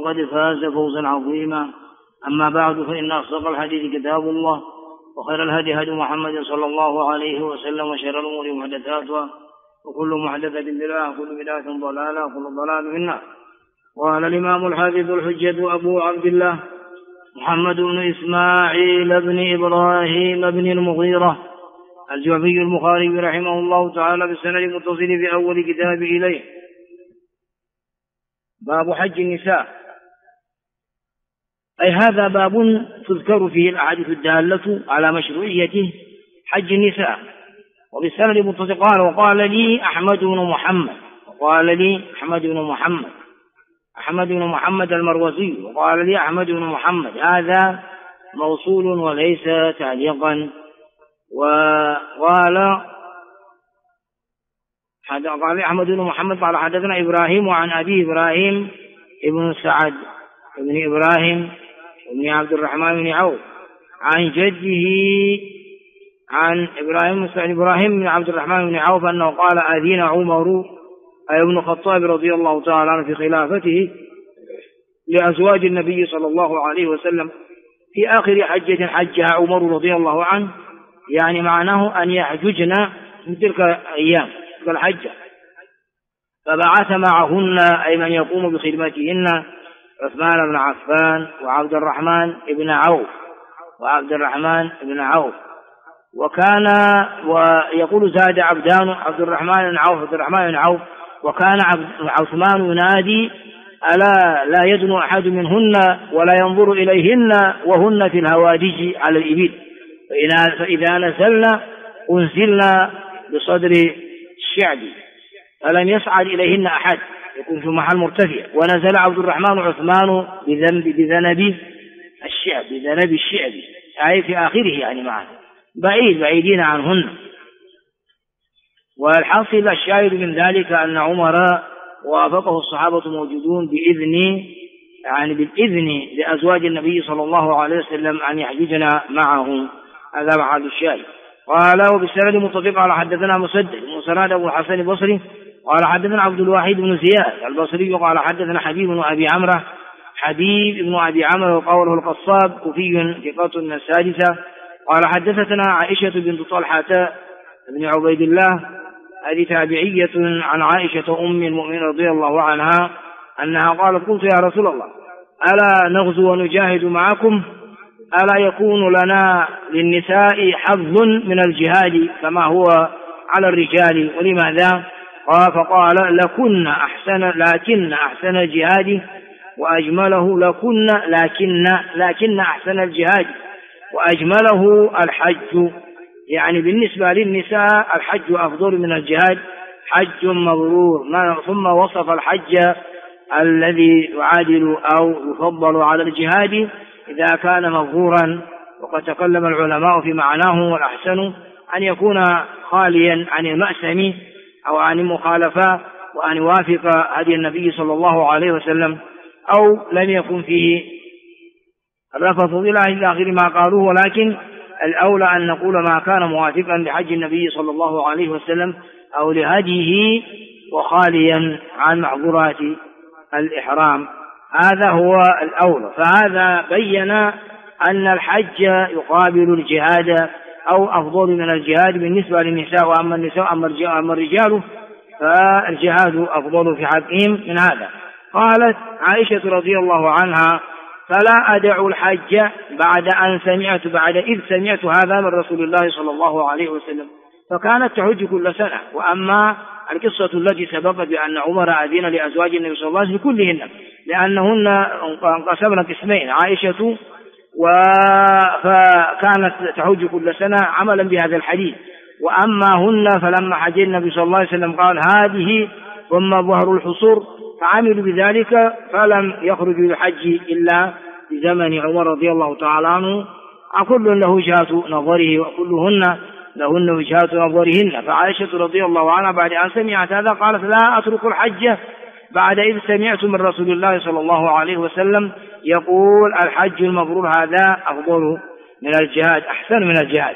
فقد فاز فوزا عظيما. أما بعد، فإن أصدق الحديث كتاب الله، وخير الهدي هدي محمد صلى الله عليه وسلم، وشر الأمور محدثاتها، وكل محدثة بدعة، وكل بدعة ضلالة، وكل ضلال في النار. قال الإمام الحافظ الحجة أبو عبد الله محمد بن إسماعيل بن إبراهيم بن المغيرة الجعفي البخاري رحمه الله تعالى بالسند المتصل في أول كتاب إليه: باب حج النساء. أي هذا باب تذكر فيه الأحاديث الدالة على مشروعية حج النساء. وبالسند المتصل قال: وقال لي أحمد بن محمد المروزي، وقال لي أحمد بن محمد، هذا موصول وليس تعليقا. وقال أحمد بن محمد قال: حدثنا إبراهيم عن أبي إبراهيم ابن سعد ابن إبراهيم ابن عبد الرحمن بن عوف عن جده عن إبراهيم بن عبد الرحمن بن عوف أنه قال: أذن عمر ابن الخطاب رضي الله تعالى عنه في خلافته لأزواج النبي صلى الله عليه وسلم في آخر حجة حجها عمر رضي الله عنه، يعني معناه أن يحججن من تلك الأيام تلك الحجة، فبعث معهن أي من يقوم بخدمتهن عثمان بن عفان وعبد الرحمن بن عوف. وكان ويقول زاد عبد الرحمن بن عوف وكان عثمان ينادي: ألا لا يدنو أحد منهن ولا ينظر إليهن وهن في الهوادج على الإبل، فإذا نزلنا أنزلنا بصدر الشعب، فلم يصعد إليهن أحد، يكون في محل مرتفع. ونزل عبد الرحمن وعثمان بذنب الشعب أي في آخره، يعني معه بعيدين عنهن. والحاصل الشاهد من ذلك أن عمر وافقه الصحابة موجودون بالإذن لأزواج النبي صلى الله عليه وسلم أن يحججن معه. هذا محل الشاهد. قال: وبالسند متفق على حدثنا مسدد أبو الحسن البصري قال: حدثنا عبد الواحد بن زياد البصري قال: حدثنا حبيب بن أبي عمرو وقوله القصاب كوفي ثقة من السادسة. قال: حدثتنا عائشة بنت طلحة بن عبيد الله، هذه تابعية عن عائشة أم المؤمنين رضي الله عنها أنها قالت: قلت يا رسول الله، ألا نغزو ونجاهد معكم؟ ألا يكون لنا للنساء حظ من الجهاد كما هو على الرجال؟ ولماذا؟ فقال: لكن أحسن الجهاد وأجمله لكن أحسن الجهاد وأجمله الحج. يعني بالنسبة للنساء الحج أفضل من الجهاد، حج مبرور. ثم وصف الحج الذي يعادل أو يفضل على الجهاد إذا كان مبرورا. وقد تكلم العلماء في معناه، والأحسن أن يكون خاليا عن المأثم أو عن المخالفة، وأن يوافق هدي النبي صلى الله عليه وسلم، أو لم يكن فيه الرفض إلى آخر ما قالوه. ولكن الأولى أن نقول ما كان موافقا لحج النبي صلى الله عليه وسلم أو لهديه وخاليا عن محظورات الإحرام، هذا هو الأولى. فهذا بين أن الحج يقابل الجهاد أو أفضل من الجهاد بالنسبة للنساء. وأما النساء أما الرجال فالجهاد أفضل في حقهم من هذا. قالت عائشة رضي الله عنها: فلا أدع الحج بعد إذ سمعت هذا من رسول الله صلى الله عليه وسلم. فكانت تحج كل سنة. وأما القصة التي سبقت بأن عمر أذن لأزواج النبي صلى الله عليه وسلم كلهن، لأنهن انقسمن قسمين، عائشة فكانت تحج كل سنة عملا بهذا الحديث. وأما هن فلما حج النبي صلى الله عليه وسلم قال: هذه ثم ظهر الحصور، فعملوا بذلك فلم يخرجوا للحج إلا في زمن عمر رضي الله تعالى عنه. كل له وجهات نظره وكلهن لهن وجهات نظرهن. فعائشة رضي الله عنها بعد أن سمعت هذا قالت: لا أترك الحج بعد إذ سمعت من رسول الله صلى الله عليه وسلم يقول: الحج المبرور هذا أفضل من الجهاد، أحسن من الجهاد.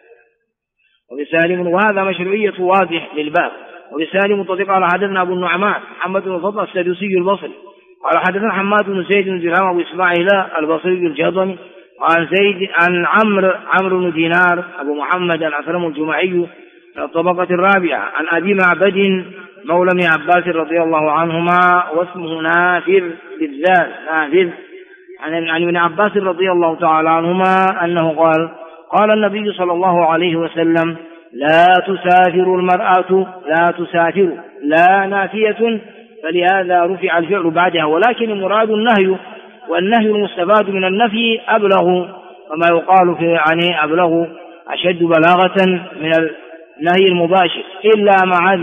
وهذا مشروعية واضح للباب. وبسالم متفق على حدثنا أبو النعمان محمد بن فضل السدوسي البصري قال حدثنا حماد بن زيد بن درهم أبو إسماعيل البصري الجهضمي عن زيد عن عمرو بن دينار أبو محمد الأكرم الجمعي من الطبقة الرابعة عن أبي معبد مولى ابن عباس رضي الله عنهما واسمه نافذ بالذال نافذ عن ابن عباس رضي الله تعالى عنهما أنه قال النبي صلى الله عليه وسلم لا تسافر المرأة لا تسافر لا نافية، فلهذا رفع الفعل بعدها، ولكن المراد النهي، والنهي المستفاد من النفي أبلغ، وما يقال في عني أبلغ أشد بلاغة من النهي المباشر إلا مع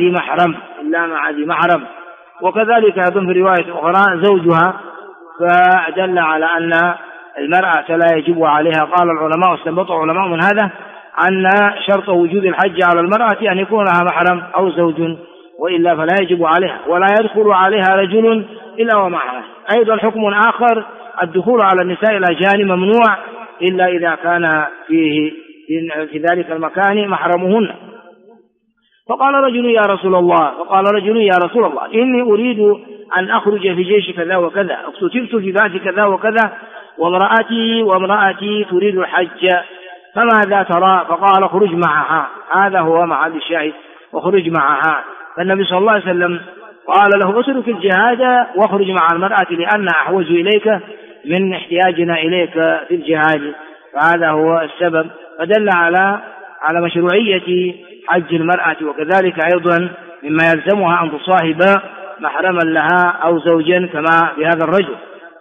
ذي محرم. وكذلك أيضا في رواية أخرى زوجها، فدل على أن المرأة لا يجب عليها. قال العلماء واستنبط علماء من هذا أن شرط وجود الحج على المرأة أن يكون لها محرم أو زوج، وإلا فلا يجب عليها، ولا يدخل عليها رجل إلا ومعها. أيضا حكم آخر الدخول على النساء الأجانب ممنوع إلا إذا كان في ذلك المكان محرمهن. فقال رجل يا رسول الله إني أريد أن أخرج في جيش كذا وكذا، اقتتلت في بعث كذا وكذا، وامرأتي تريد الحج، فماذا ترى؟ فقال اخرج معها. هذا هو محل الشاهد، واخرج معها. فالنبي صلى الله عليه وسلم قال له اترك الجهاد واخرج مع المرأة لأن أحوج إليك من احتياجنا إليك في الجهاد. فهذا هو السبب، فدل على مشروعية حج المرأة. وكذلك أيضا مما يلزمها أن تصاحب محرما لها أو زوجا كما بهذا الرجل.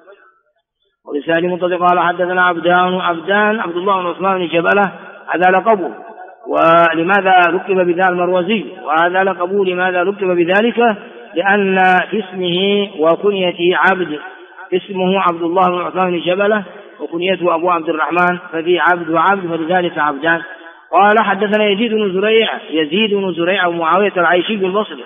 ولسان منطلق قال حدثنا عبدان عبد الله بن عثمان بن جبلة، هذا لقبه. ولماذا ركب بذا المروزي؟ وهذا لقبه لماذا ركب بذلك؟ لأن في اسمه وكنيته عبد، اسمه عبد الله بن عثمان بن جبلة وكنيته أبو عبد الرحمن، ففي عبد وعبد، فلذلك عبدان. قال حدثنا يزيد بن زريع ومعاوية العيشي البصري،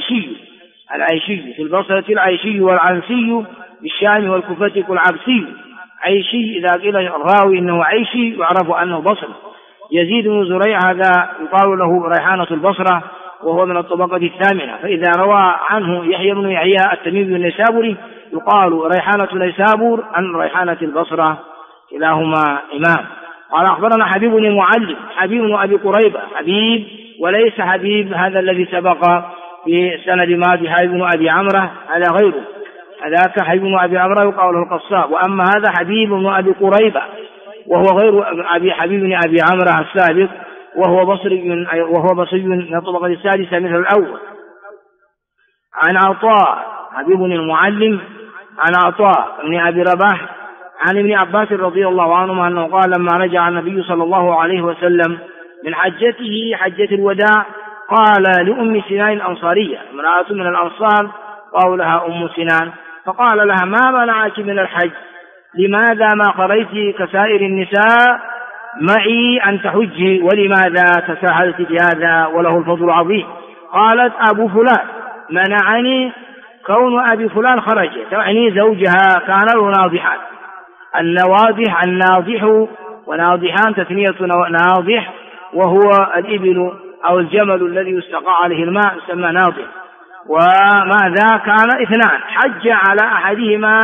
العيشي في البصرة، العيشي والعنسي بالشام والكوفة كالعبسي. عيشي إذا قيل الراوي إنه عيشي يعرف أنه بصري. يزيد بن زريع هذا يقال له ريحانة البصرة، وهو من الطبقة الثامنة. فإذا روى عنه يحيى بن يحيى التميمي النيسابوري يقال ريحانة نيسابور عن ريحانة البصرة، كلاهما إمام. قال أخبرنا حبيب بن المعلم، حبيب بن أبي قريبة، حبيب وليس حبيب هذا الذي سبق في سند ماضي، حبيب بن أبي عمرة، هذا غيره، هذاك حبيب بن أبي عمرة يقال له القصاب، وأما هذا حبيب بن أبي قريبة وهو غير حبيب بن أبي عمرة السابق، وهو بصري من الطبقة السادسة مثل الأول. عن عطاء، حبيب بن المعلم، عن عطاء بن أبي رباح عن ابن عباس رضي الله عنهما أنه قال لما رجع النبي صلى الله عليه وسلم من حجته حجة الوداع قال لأم سنان الأنصارية، امرأة من الأنصار قولها أم سنان، فقال لها ما منعك من الحج؟ لماذا ما خرجت كسائر النساء معي أن تحجي؟ ولماذا تساهلت بهذا وله الفضل العظيم؟ قالت أبو فلان منعني، كون أبي فلان خرج، تعني زوجها كان له ناضحان. الناضح وناضحان تثنية ناضح، وهو الإبل أو الجمل الذي يستقى عليه الماء يسمى ناضح. وماذا كان اثنان، حج على أحدهما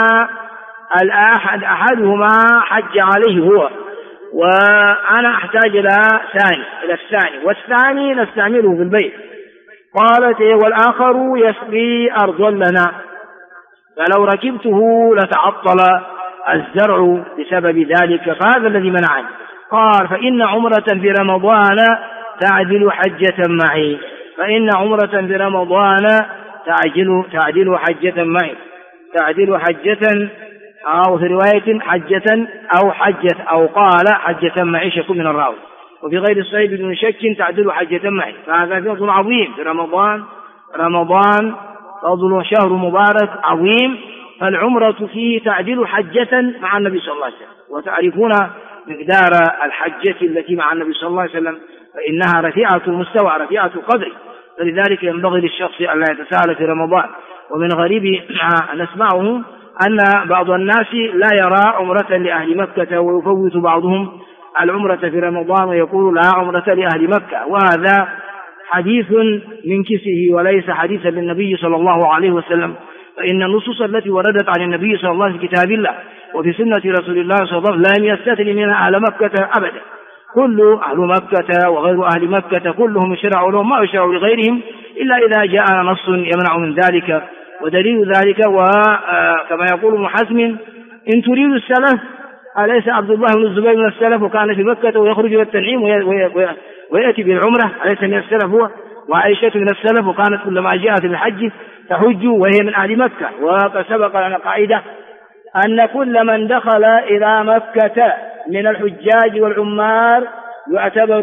أحدهما حج عليه هو، وأنا أحتاج إلى الثاني، والثاني نستعمله في البيت. قالت والآخر يسقي أرضا لنا، فلو ركبته لتعطل الزرع بسبب ذلك، فهذا الذي منعني. قال فإن عمرة في رمضان تعدل حجة معي، فإن عمرة في رمضان تعدل حجة معي، تعدل حجة، أو في رواية حجة أو حجة، أو قال حجة معي شك من الراوي، وفي غير الصحيح بدون شك تعدل حجة معي. فهذا فضل عظيم في رمضان فضل شهر مبارك عظيم، فالعمرة فيه تعدل حجة مع النبي صلى الله عليه وسلم. وتعرفون مقدار الحجة التي مع النبي صلى الله عليه وسلم، فإنها رفيعة المستوى رفيعة القدر، فلذلك ينبغي للشخص أن لا يتساهل في رمضان. ومن غريب نسمعه أن بعض الناس لا يرى عمرة لأهل مكة، ويفوت بعضهم العمرة في رمضان ويقول لا عمرة لأهل مكة، وهذا حديث من كسه وليس حديثا للنبي صلى الله عليه وسلم. فإن النصوص التي وردت عن النبي صلى الله عليه وسلم في كتاب الله وفي سنة رسول الله صلى الله عليه وسلم لم يستثني منها أهل مكة أبدا. كل أهل مكة وغير أهل مكة كلهم يشرع لهم ما يشرع لغيرهم إلا إذا جاء نص يمنع من ذلك. ودليل ذلك وكما يقول ابن حزم إن تريد السلف أليس عبد الله بن الزبير من السلف وكان في مكة ويخرج إلى التنعيم ويأتي بالعمرة أليس من السلف هو؟ وعائشة من السلف وكانت كلما جاءت بالحج تحج وهي من أهل مكة. وقد سبق لنا قاعدة أن كل من دخل إلى مكة من الحجاج والعمار يعتبر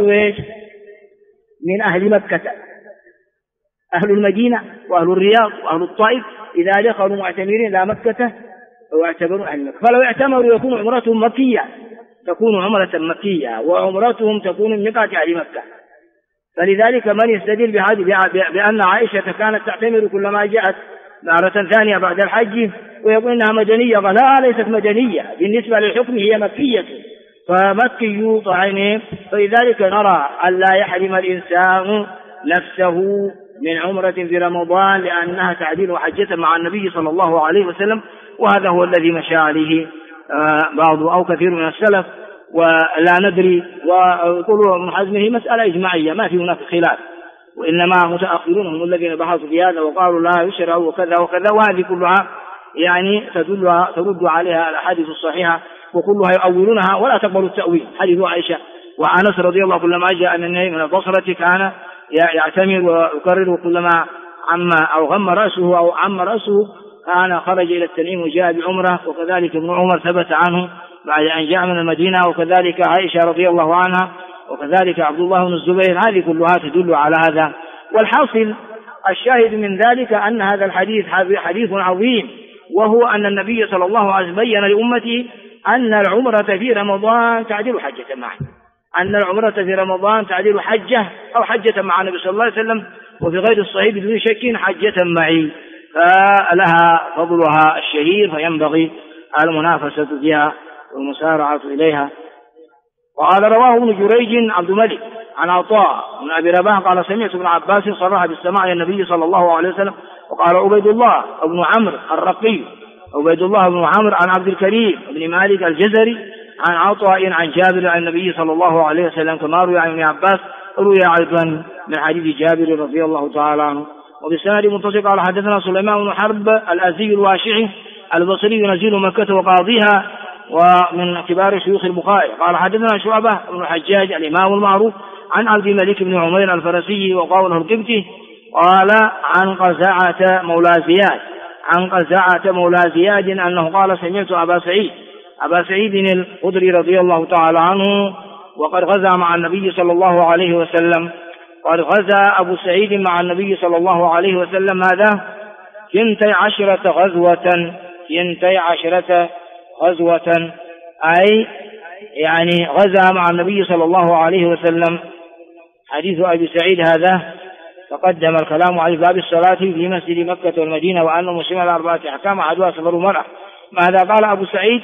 من أهل مكة. أهل المدينة وأهل الرياض وأهل الطائف إذا دخلوا معتمرين إلى مكة ويعتبرون أهل مكة، فلو اعتمروا يكون عمرتهم مكية، تكون عمرة مكية وعمرتهم تكون من ميقات أهل مكة. فلذلك من يستدل بأن عائشة كانت تعتمر كلما جاءت مرة ثانية بعد الحج ويقول إنها مدنية، لا ليست مدنية، بالنسبة للحكم هي مكية فمكي طعينه. فلذلك نرى أن لا يحرم الإنسان نفسه من عمرة في رمضان لأنها تعديل حجة مع النبي صلى الله عليه وسلم، وهذا هو الذي مشى عليه بعض أو كثير من السلف ولا ندري. ويقول ابن حزم هي مسألة إجماعية ما في هناك خلاف، وإنما متأخرون هم الذين بحثوا في هذا وقالوا لا يشرع وكذا وكذا، وهذه كلها يعني ترد عليها الأحاديث الصحيحة وكلها يؤولونها ولا تقبل التأويل. حديث عائشة وأنس رضي الله كلما جاء أن النبي من البصرة كان يعتمر ويكرر كلما عم أو غم رأسه أو عم رأسه كان خرج إلى التنعيم وجاء بعمرة. وكذلك ابن عمر ثبت عنه بعد أن جاء من المدينة، وكذلك عائشة رضي الله عنها، وكذلك عبد الله بن الزبير. هذه كلها تدل على هذا. والحاصل الشاهد من ذلك أن هذا الحديث حديث عظيم، وهو أن النبي صلى الله عليه وسلم بين لأمته أن العمرة في رمضان تعدل حجة معه، أن العمرة في رمضان تعدل حجة أو حجة مع النبي صلى الله عليه وسلم، وفي غير الصحيح بدون شك حجة معي، فلها فضلها الشهير فينبغي المنافسة فيها والمسارعة إليها. وقال رواه ابن جريج عبد الملك عن عطاء بن أبي رباح قال سمعت ابن عباس صرح بالسماع للنبي صلى الله عليه وسلم. وقال عبيد الله بن عمرو الرقي عبيد الله بن عمرو عن عبد الكريم بن مالك الجزري عن عطاء عن جابر عن النبي صلى الله عليه وسلم كما روي عن ابن عباس روي أيضا من حديث جابر رضي الله تعالى عنه. وبالسند متصل قال حدثنا سليمان بن حرب الأزدي الواشعي البصري نزيل مكة وقاضيها ومن كبار شيوخ البخاري قال حدثنا شعبة بن الحجاج الإمام المعروف عن عبد الملك بن عمير الفرسي وقوله القبطي قال عن قزعة مولى زياد أنه قال سمعت أبا سعيد الخدري رضي الله تعالى عنه وقد غزا مع النبي صلى الله عليه وسلم. قد غزا أبو سعيد مع النبي صلى الله عليه وسلم هذا 12 غزوة أي يعني غزا مع النبي صلى الله عليه وسلم. حديث أبي سعيد هذا تقدم الكلام على باب الصلاة في مسجد مكة والمدينة وأن المسلمين الأربعة أحكام أحدها سفر المرأة. ماذا قال أبو سعيد؟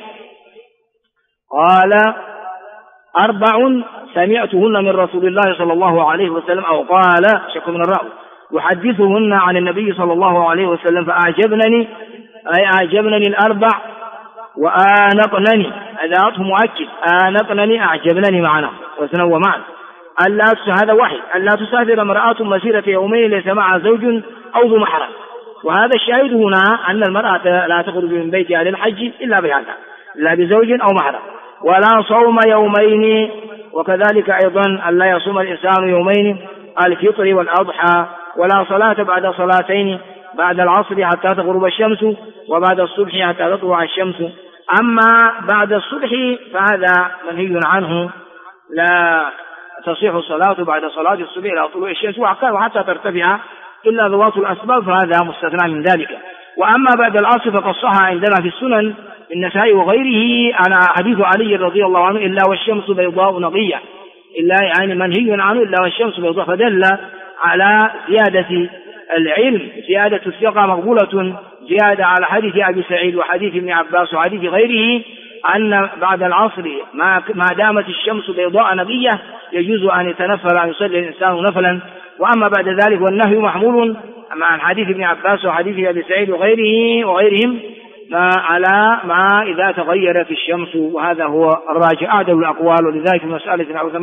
قال 4 سمعتهن من رسول الله صلى الله عليه وسلم أو قال شك من الرأي يحدثهن عن النبي صلى الله عليه وسلم فأعجبني الأربع وآنقنني أداته مؤكد آنقنني أعجبني معنا وتنوى معنا. هذا واحد ألا تسافر امرأة مسيرة يومين ليس معها زوج أو ذو محرم. وهذا الشاهد هنا أن المرأة لا تخرج من بيتها للحج إلا بهذا لا بزوج أو محرم. ولا صوم يومين وكذلك أيضا ألا يصوم الإنسان يومين الفطر والأضحى. ولا صلاة بعد صلاتين بعد العصر حتى تغرب الشمس وبعد الصبح حتى تطلع الشمس. أما بعد الصبح فهذا منهي عنه لا تصح الصلاة بعد صلاة الصبح إلى طلوع الشمس وحتى ترتفع إلا ذوات الأسباب فهذا مستثنى من ذلك. وأما بعد العصر فقد صح عندنا في السنن النسائي وغيره أنا حديث علي رضي الله عنه إلا والشمس بيضاء نقية إلا يعني منهي عنه إلا والشمس بيضاء، فدل على زيادة العلم زيادة الثقة مقبولة زيادة على حديث أبي سعيد وحديث ابن عباس وحديث غيره أن بعد العصر ما دامت الشمس بيضاء نقية يجوز أن يتنفل أن يصلي الإنسان نفلا. وأما بعد ذلك والنهي محمول مع حديث ابن عباس وحديث أبي سعيد وغيرهم على ما إذا تغيرت الشمس، وهذا هو الراجع أعدل الأقوال، ولذلك في مسألة أو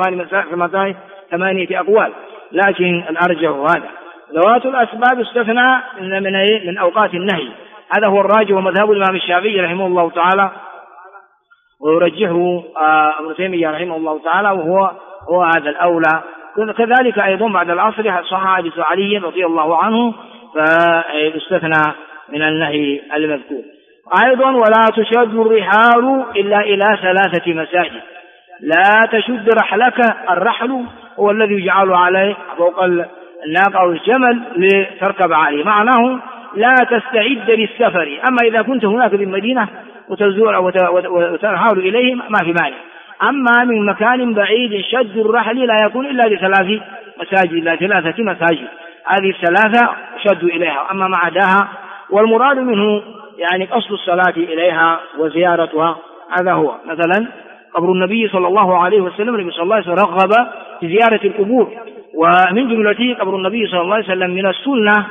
8 أقوال، لكن الأرجح هذا. ذوات الأسباب استثنى من أوقات النهي، هذا هو الراجح ومذهب الإمام الشافعي رحمه الله تعالى، ويرجحه ابن تيمية رحمه الله تعالى، وهو هذا الأولى. كذلك أيضا بعد العصر صح حديث علي رضي الله عنه فاستثنى من النهي المذكور. أيضا ولا تشد الرحال إلا إلى 3 مساجد. لا تشد رحلك، الرحل هو الذي يجعل عليه فوق الناقة أو الجمل لتركب عليه، معناه لا تستعد للسفر. أما إذا كنت هناك بالمدينة وتزور وترحل إليه ما في مانع. أما من مكان بعيد شد الرحل لا يكون إلا ل3 مساجد، إلا 3 مساجد، هذه 3 شد إليها. أما ما عداها والمراد منه يعني قصد الصلاة إليها وزيارتها، هذا هو. مثلا قبر النبي صلى الله عليه وسلم، النبي صلى الله عليه وسلم رغب في زيارة القبور، ومن جملته قبر النبي صلى الله عليه وسلم من السنة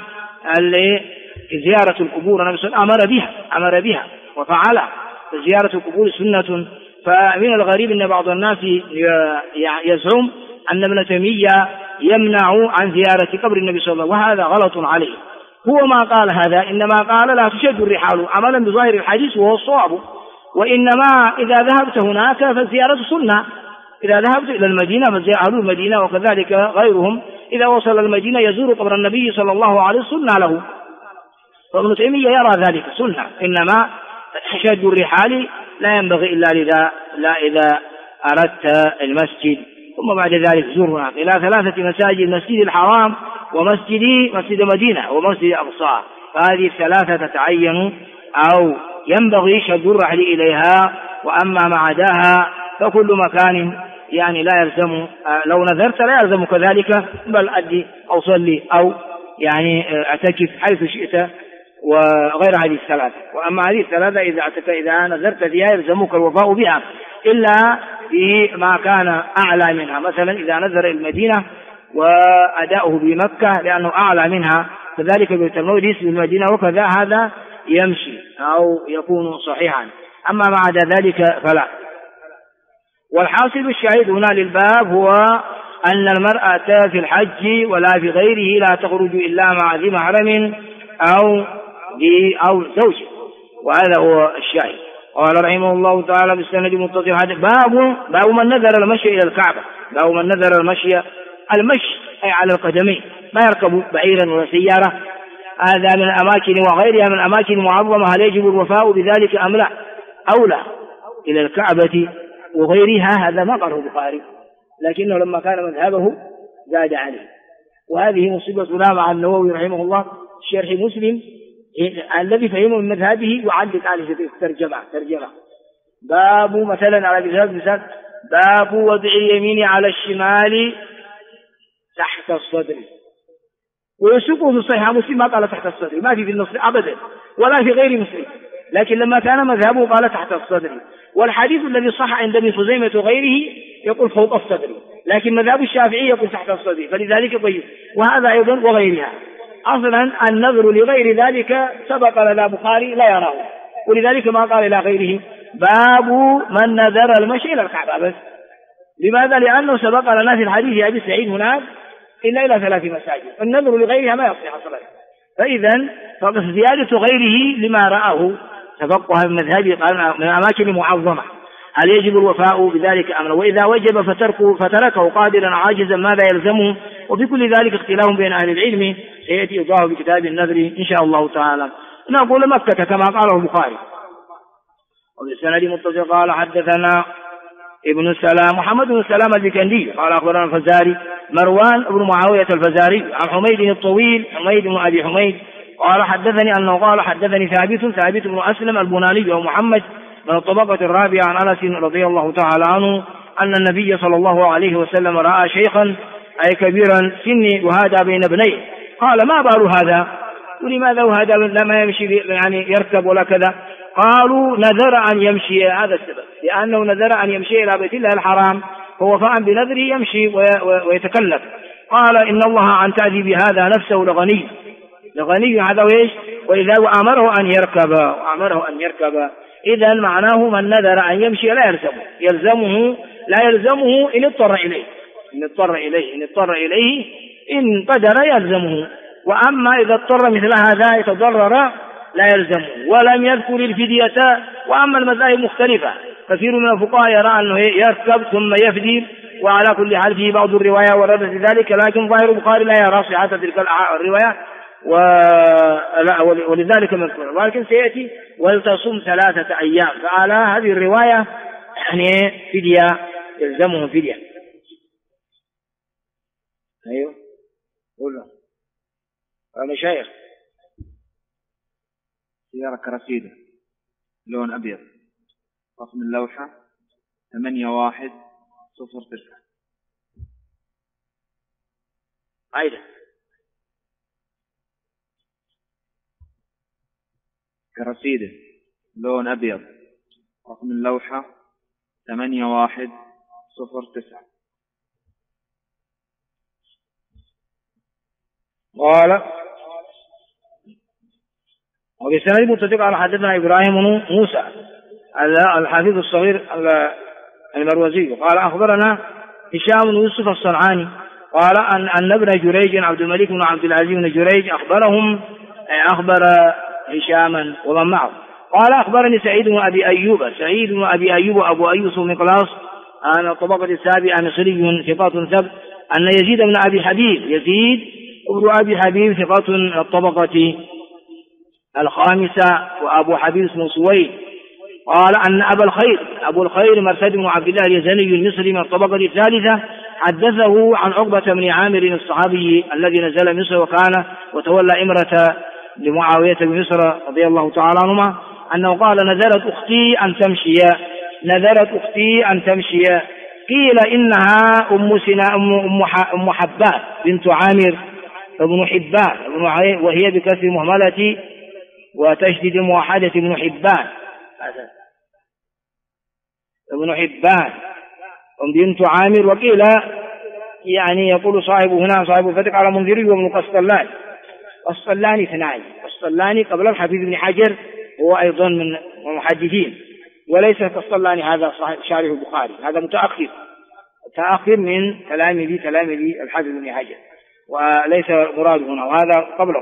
زيارة القبور، النبي صلى الله عليه وسلم أمر بها وفعل. زيارة القبور سنة. فمن الغريب أن بعض الناس يزعم أن ابن تيمية يمنع عن زيارة قبر النبي صلى الله عليه وسلم، وهذا غلط عليه. هو ما قال هذا، إنما قال لا تشد الرحال عملا بظاهر الحديث وهو الصواب. وإنما إذا ذهبت هناك فالزيارة سنة. إذا ذهبت إلى المدينة فزيارة المدينة، وكذلك غيرهم إذا وصل المدينة يزور قبر النبي صلى الله عليه وسلم له. فابن تيمية يرى ذلك سنة، إنما شد الرحال لا ينبغي إلا إذا أردت المسجد. ثم بعد ذلك زورنا إلى 3 مساجد: المسجد الحرام مسجد مدينة ومسجد أقصى. فهذه 3 تتعين أو ينبغي شد الرحل إليها. وأما ما عداها فكل مكان يعني لا يلزم، لو نذرت لا يلزم كذلك، بل أدي أو صلي أو يعني اعتكف حيث شئت وغير هذه 3. وأما هذه 3 إذا نذرت فيها يلزمك الوفاء بها، إلا في ما كان أعلى منها. مثلا إذا نذر المدينة وأداؤه بمكة لأنه أعلى منها، كذلك بيت المقدس بالمدينة وكذا، هذا يمشي أو يكون صحيحا. أما ما عدا ذلك فلا. والحاصل الشاهد هنا للباب هو أن المرأة في الحج ولا في غيره لا تخرج إلا مع ذي محرم أو زوج، وهذا هو الشاهد. قال رحمه الله تعالى بالسند المتصل باب من نذر المشي إلى الكعبة. باب من نذر المشي أي على القدمين، ما يركب بعيرا ولا سيارة. هذا من الأماكن وغيرها من الأماكن المعظمة، هل يجب الوفاء بذلك أم لا؟ أولى إلى الكعبة وغيرها، هذا ما قاله البخاري، لكنه لما كان مذهبه زاد عليه. وهذه مصيبتنا مع النووي رحمه الله شرح مسلم الذي فهمه من مذهبه وعلق عليه ترجمة. باب مثلا على مثال باب وضع اليمين على الشمال تحت الصدر، ويسوقه في الصحيح مسلم ما قال تحت الصدر، ما في النص أبدا ولا في غير مسلم، لكن لما كان مذهبه قال تحت الصدر. والحديث الذي صح عند ابن خزيمة وغيره يقول فوق الصدر، لكن مذهب الشافعي يقول تحت الصدر، فلذلك طيب. وهذا أيضا وغيرها. أصلا النظر لغير ذلك سبق لنا بخاري لا يراه، ولذلك ما قال إلى غيره. باب من نذر المشي إلى الكعبة بس. لماذا؟ لأنه سبق لنا في الحديث أبي سعيد هناك إلى 3 مساجد، النذر لغيرها ما يصح أصلا. فإذا زيادة غيره لما رآه تفقها من مذهبه من الأماكن المعظمة، هل يجب الوفاء بذلك أمر؟ وإذا وجب فتركه قادرا عاجزا ماذا يلزمه؟ وفي كل ذلك اختلاف بين أهل العلم سيأتي إيضاحه بكتاب النذر إن شاء الله تعالى. نقول مكة كما قاله البخاري. وبالسند متصل قال حدثنا ابن السلام محمد بن السلام البكندي قال أخبرنا الفزاري مروان بن معاوية الفزاري عن حميد الطويل حميد بن أبي حميد قال حدثني أنه قال حدثني ثابت بن أسلم البناني ومحمد من الطبقة الرابعة عن أنس رضي الله تعالى عنه أن النبي صلى الله عليه وسلم رأى شيخا أي كبيرا سني وهذا بين ابنيه. قال ما بال هذا؟ ولماذا وهذا لما يمشي يعني يركب ولا كذا؟ قالوا نذر أن يمشي، هذا السبب، لأنه نذر أن يمشي إلى بيت الله الحرام، هو فعلا بنذره يمشي ويتكلف. قال إن الله عن تعذيب هذا نفسه لغني، الغني هذا وإيش؟ وإذا وأمره أن يركب إذا معناه من نذر أن يمشي لا يلزمه إن اضطر إليه إن قدر يلزمه. وأما إذا اضطر مثل هذا يتضرر لا يلزمه. ولم يذكر الفدية. وأما المذاهب مختلفة، كثير من الفقهاء يرى أنه يركب ثم يفدي، وعلى كل حال فيه بعض الرواية وردت ذلك، لكن ظاهر البخاري لا يرى صحة تلك الرواية ولذلك مذكور، ولكن سيأتي ولتصم 3 أيام. فعلى هذه الرواية يعني فدية، يلزمه فدية. أيوه قوله قال شيخ سيارة كراسيدة لون أبيض، رقم اللوحة 8109. أيضا كراسيدة لون أبيض، رقم اللوحة 8109. قال وبسند متفق على حدثنا إبراهيم موسى الحفيظ الصغير المروزي قال أخبرنا هشام بن يوسف الصنعاني قال أن ابن جريج عبد الملك بن عبد العزيز بن جريج أخبر هشاما ومن معه قال أخبرني سعيد بن أبي أيوب أبو أيوب مقلاص عن الطبقة السابعة مصري ثقات ثبت أن يزيد بن أبي حبيب ثقات الطبقة الخامسة وأبو حبيب اسمه سويد قال أن أبو الخير مرثد بن عبد الله اليزني المصري من الطبقة الثالثة حدثه عن عقبة بن عامر الصحابي الذي نزل مصر وتولى إمرة لمعاوية بن مصر رضي الله تعالى عنهما أنه قال نذرت أختي أن تمشي قيل إنها أم حبان بنت عامر ابن حبان وهي بكسر مهملة وتشديد موحدة ابن حبان بنت عامر. وقيل يعني يقول صاحب الفتح على منذري وابن قسطلاني ثنائي قسطلاني قبل الحفيظ بن حجر هو أيضا من المحدثين، وليس قسطلاني هذا شارح البخاري، هذا متأخر من تلاميذ الحفيظ بن حجر وليس مراد هنا، وهذا قبله.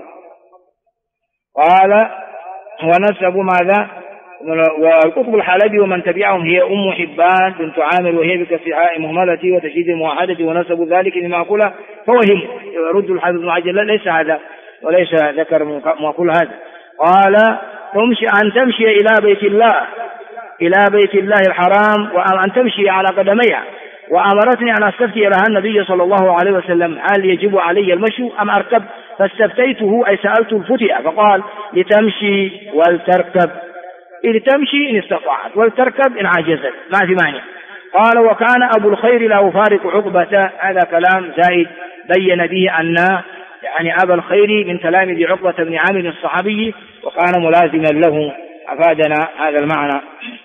قال ونسب ماذا؟ والقطب الحلبي ومن تبعهم هي أم حبان بنت عامر وهي بكسر مهملة وتشديد الموحدة ونسب ذلك لما قال فوهم يرد الحافظ بن حجر ليس هذا وليس ذكر ما قال هذا. قال أن تمشي إلى بيت الله الحرام وأن تمشي على قدميها، وأمرتني أن أستفتي لها النبي صلى الله عليه وسلم هل يجب علي المشي أم أركب؟ فاستفتيته أي سألت الفتية فقال لتمشي ولتركب، لتمشي إن استطاعت ولتركب إن عجزت ما في مانع. قال وكان أبو الخير لا يفارق عقبة، هذا كلام زائد بين به أن يعني أبا الخير من تلاميذ عقبة بن عامر الصحابي وكان ملازما له، أفادنا هذا المعنى.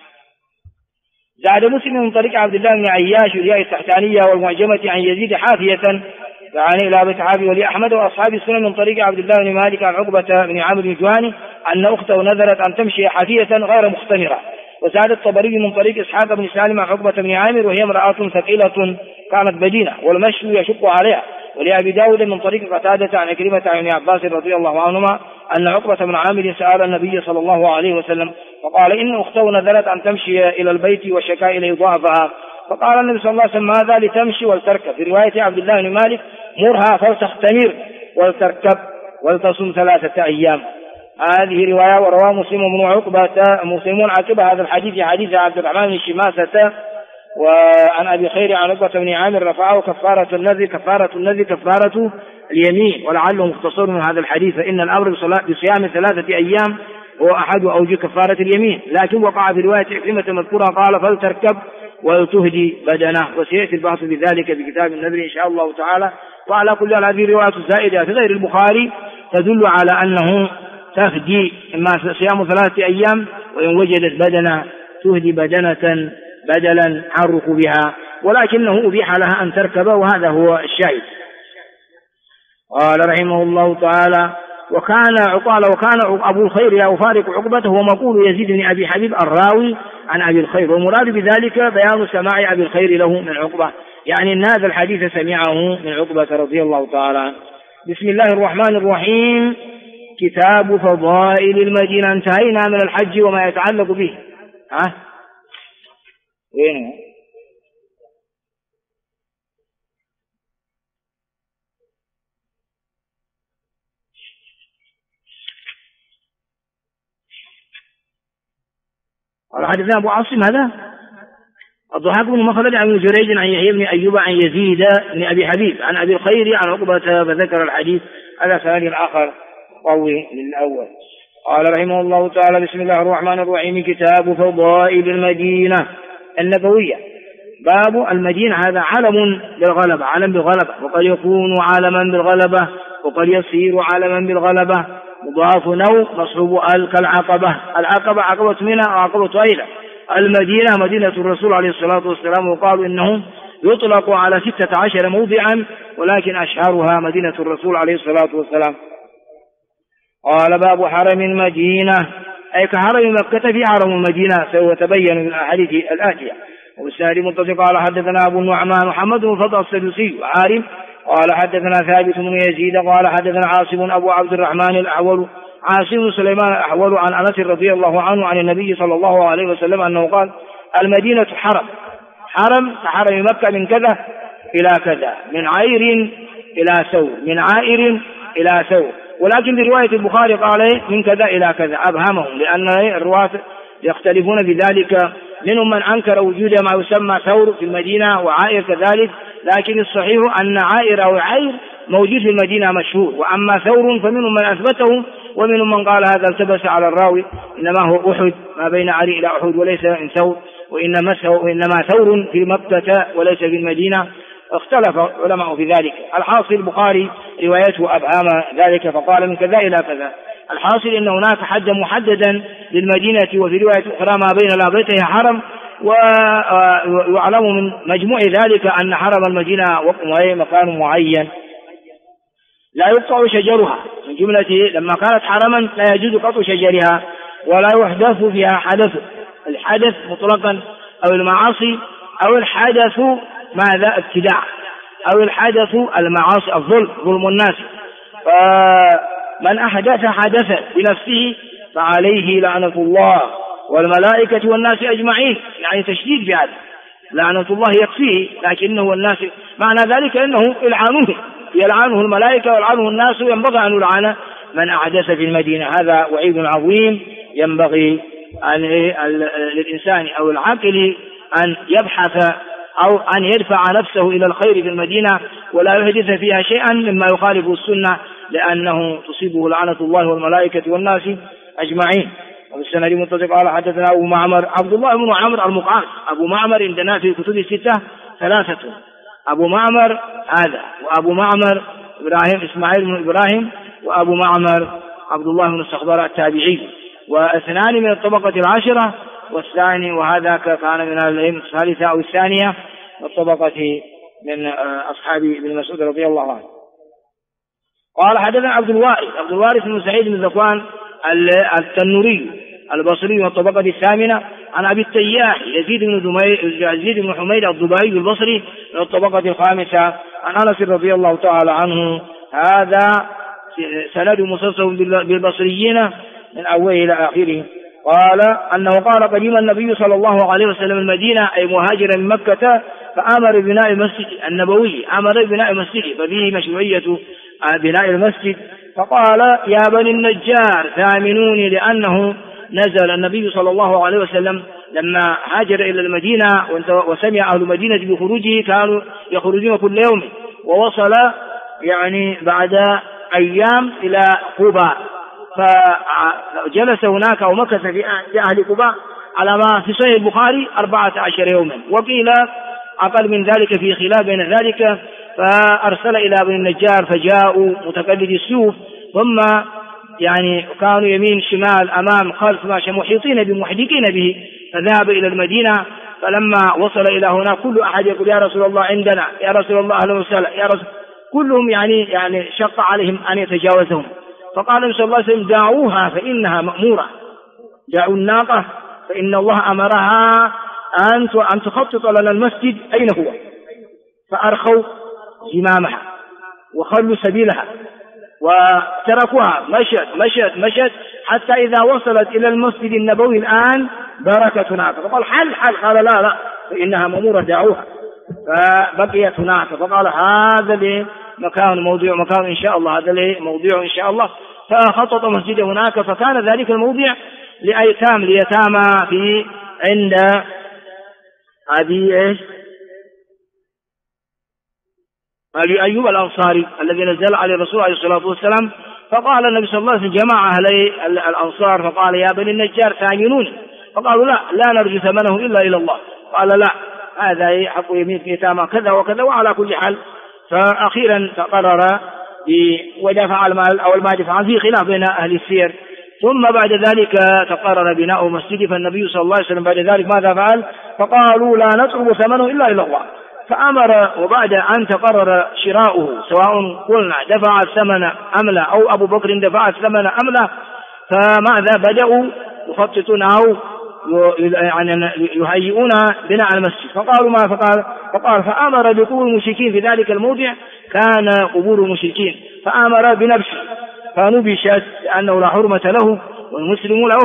زاد مسلم من طريق عبد الله بن عياش والياء التحتانية والمعجمة عن يزيد حافية يعني إلى بيت حافي ولأحمد وأصحاب السنن من طريق عبد الله بن مالك عن عقبة بن عامر بن جواني أن أخته نذرت أن تمشي حافية غير مختمرة. وزاد الطبري من طريق إسحاق بن سالم عن عقبة بن عامر وهي امرأة ثقيلة كانت بدينة والمشي يشق عليها. ولأبي داود من طريق قتادة عن عكرمة عن عباس رضي الله عنهما أن عقبة بن عامر سأل النبي صلى الله عليه وسلم فقال إن أخته نذرت أن تمشي إلى البيت وشكا إليه ضعفها، فقال النبي صلى الله عليه وسلم ماذا لتمشي ولتركب؟ في رواية عبد الله بن مالك مرها فلتختمر ولتركب ولتصم 3 أيام. هذه رواية ورواه مسلم بن عقبة مسلمون عقب هذا الحديث حديث عبد الرحمن بن شماسة وعن أبي خير عن عقبة بن عامر رفعه كفارة النذر كفارة اليمين، ولعله مختصر من هذا الحديث فإن الأمر بصيام 3 أيام هو أحد أوجه كفارة اليمين، لكن وقع في رواية عكرمة مذكورة قال فلتركب ولتهدي بدنه، وسيأتي البحث بذلك في كتاب النذر إن شاء الله تعالى. وعلى كل هذه الروايات الزائدة في غير البخاري تدل على أنه تفدي إما صيام 3 أيام وإن وجدت بدنة تهدي بدنة بدلا عن ركوبها، ولكنه أبيح لها أن تركب وهذا هو الشاهد. قال رحمه الله تعالى وكان أبو الخير يفارق عقبة، هو مقول يزيد بن أبي حبيب الراوي عن أبي الخير، والمراد بذلك بيان سماع أبي الخير له من عقبة، يعني أن هذا الحديث سمعه من عقبة رضي الله تعالى عنه. بسم الله الرحمن الرحيم. كتاب فضائل المدينة. انتهينا من الحج وما يتعلق به. وين قال حدثنا أبو عاصم هذا الضحاك بن مخلد عن جريج عن يحيى بن أيوب عن يزيد بن أبي حبيب عن أبي الخير عن عقبة، فذكر الحديث على ثاني الآخر قوي للأول. قال رحمه الله تعالى: بسم الله الرحمن الرحيم. كتاب فضائل المدينة النبوية. باب المدينة هذا علم بالغلبة، علم بالغلبة، وقد يكون علما بالغلبة وقد يصير علما بالغلبة، مضاف نو مصحوب كالعقبة. العقبة عقبة منى وعقبة أيلة. المدينة مدينة الرسول عليه الصلاة والسلام، وقالوا إنه يطلق على 16 موضعا، ولكن أشهرها مدينة الرسول عليه الصلاة والسلام. قال: باب حرم المدينة، أي كحرم مكة في حرم المدينة، سيتبين من الأحاديث الآتية. والسند متصل. قال: حدثنا أبو النعمان محمد بن فضل السدوسي عارم قال: حدثنا ثابت بن يزيد قال: حدثنا عاصم أبو عبد الرحمن الأحول عاصم سليمان الأحول عن أنس رضي الله عنه عن النبي صلى الله عليه وسلم أنه قال: المدينة حرم، حرم كحرم مكة من كذا إلى كذا، من عير إلى ثور، من عائر إلى ثور. ولكن برواية البخاري قال من كذا إلى كذا، أبهمهم، لأن الرواة يختلفون بذلك، منهم من أنكر وجود ما يسمى ثور في المدينة وعائر كذلك، لكن الصحيح أن عائر أو عير موجود في المدينة مشهور، وأما ثور فمنهم من أثبته ومنهم من قال هذا التبس على الراوي، إنما هو أحد، ما بين علي إلى أحد، وليس من ثور، وإنما ثور في مكة وليس في المدينة. اختلف علماء في ذلك. الحاصل البخاري روايته أبهام ذلك فقال من كذا إلى كذا. الحاصل أن هناك حدا محددا للمدينة، وفي رواية أخرى ما بين لابتها حرم، ويعلم من مجموع ذلك أن حرم المدينة مكان معين لا يقطع شجرها، من جملة لما كانت حرما لا يجوز قطع شجرها ولا يحدث فيها حدث، الحدث مطلقا أو المعاصي أو الحدث ماذا ابتداع، أو الحدث المعاصي ظلم الناس. فمن أحدث حدثا بنفسه فعليه لعنة الله والملائكة والناس أجمعين، يعني تشديد في هذا، لعنة الله يكفيه، لكنه الناس معنى ذلك أنه يلعنه الملائكة ويلعنه الناس، ينبغي أن يلعن من أحدث في المدينة. هذا وعيد عظيم ينبغي للإنسان أو العاقل أن يبحث أو أن يدفع نفسه إلى الخير في المدينة ولا يحدث فيها شيئا مما يخالف السنة، لأنه تصيبه لعنة الله والملائكة والناس أجمعين. والسند متصل. قال: حدثنا أبو معمر عبد الله بن عمرو المقعد. أبو معمر عندنا في الكتب الستة ثلاثة: أبو معمر هذا، وأبو معمر إسماعيل بن إبراهيم، وأبو معمر عبد الله بن الصخبر التابعي، واثنان من الطبقة العاشرة، والثاني وهذا كان من الثالثة أو الثانية والطبقة من أصحاب ابن مسعود رضي الله عنه. قال: حدثنا عبد الوارث بن سعيد بن ذكوان التنوري البصري من الطبقة الثامنة، عن أبي التياح يزيد بن حميد الضبعي البصري من الطبقة الخامسة، عن أنس رضي الله تعالى عنه. هذا سند مسلسل بالبصريين من أوله إلى آخره. قال أنه قال: قدم النبي صلى الله عليه وسلم المدينة، أي مهاجرا من مكة، فأمر ببناء المسجد النبوي، أمر ببناء المسجد، ففيه مشروعية بناء المسجد. فقال: يا بني النجار ثامنوني، لأنه نزل النبي صلى الله عليه وسلم لما هاجر إلى المدينة وسمع أهل المدينة بخروجه كانوا يخرجون كل يوم، ووصل يعني بعد أيام إلى قباء، فجلس هناك ومكث في أهل قباء على ما في صحيح البخاري 14 يوما، وقيل أقل من ذلك في خلاف بين ذلك. فأرسل إلى بني النجار فجاءوا متقلد السيوف، ثم يعني كانوا يمين شمال أمام خلف ماشي محيطين بمحدقين به، فذهب إلى المدينة. فلما وصل إلى هنا كل أحد يقول: يا رسول الله عندنا، يا رسول الله أهلا وسهلا، يا رسول، كلهم يعني شق عليهم أن يتجاوزهم. فقال النبي صلى الله عليه وسلم دعوها فإنها مأمورة، دعوا الناقة فإن الله أمرها أن تخطط لنا المسجد أين هو، فأرخوا زمامها وخلوا سبيلها وتركوها، مشت حتى إذا وصلت إلى المسجد النبوي الآن بركت هناك، فقال حل، قال لا فإنها مأمورة دعوها، فبقيت هناك، فقال هذا مكان إن شاء الله، هذا موضوع إن شاء الله، فخطط مسجد هناك، فكان ذلك الموضع ليتامى في عند أبي أيوب الأنصاري الذي نزل عليه الرسول عليه الصلاة والسلام. فقال النبي صلى الله عليه وسلم جمع أهلي الأنصار فقال يا بني النجار ثامنوني، فقالوا لا نرجو ثمنه إلا إلى الله، قال لا هذا حق يمين في يتامى كذا وكذا. وعلى كل حال فأخيرا تقرر ودفع المال أو ما دفع في خلاف بين أهل السير. ثم بعد ذلك تقرر بناء مسجد، فالنبي صلى الله عليه وسلم بعد ذلك ماذا فعل؟ فقالوا لا نطلب ثمنه إلا إلى الله، فأمر وبعد أن تقرر شراؤه سواء قلنا دفع الثمن أم لا أو أبو بكر دفع الثمن أم لا، فماذا بدأوا يخططون أو يهيئون بناء المسجد. فقالوا ما فقال فأمر بقبور المشركين في ذلك الموضع، كان قبور المشركين، فأمر بنبشه فنبشت لأنه لا حرمة له، والمسلمون لا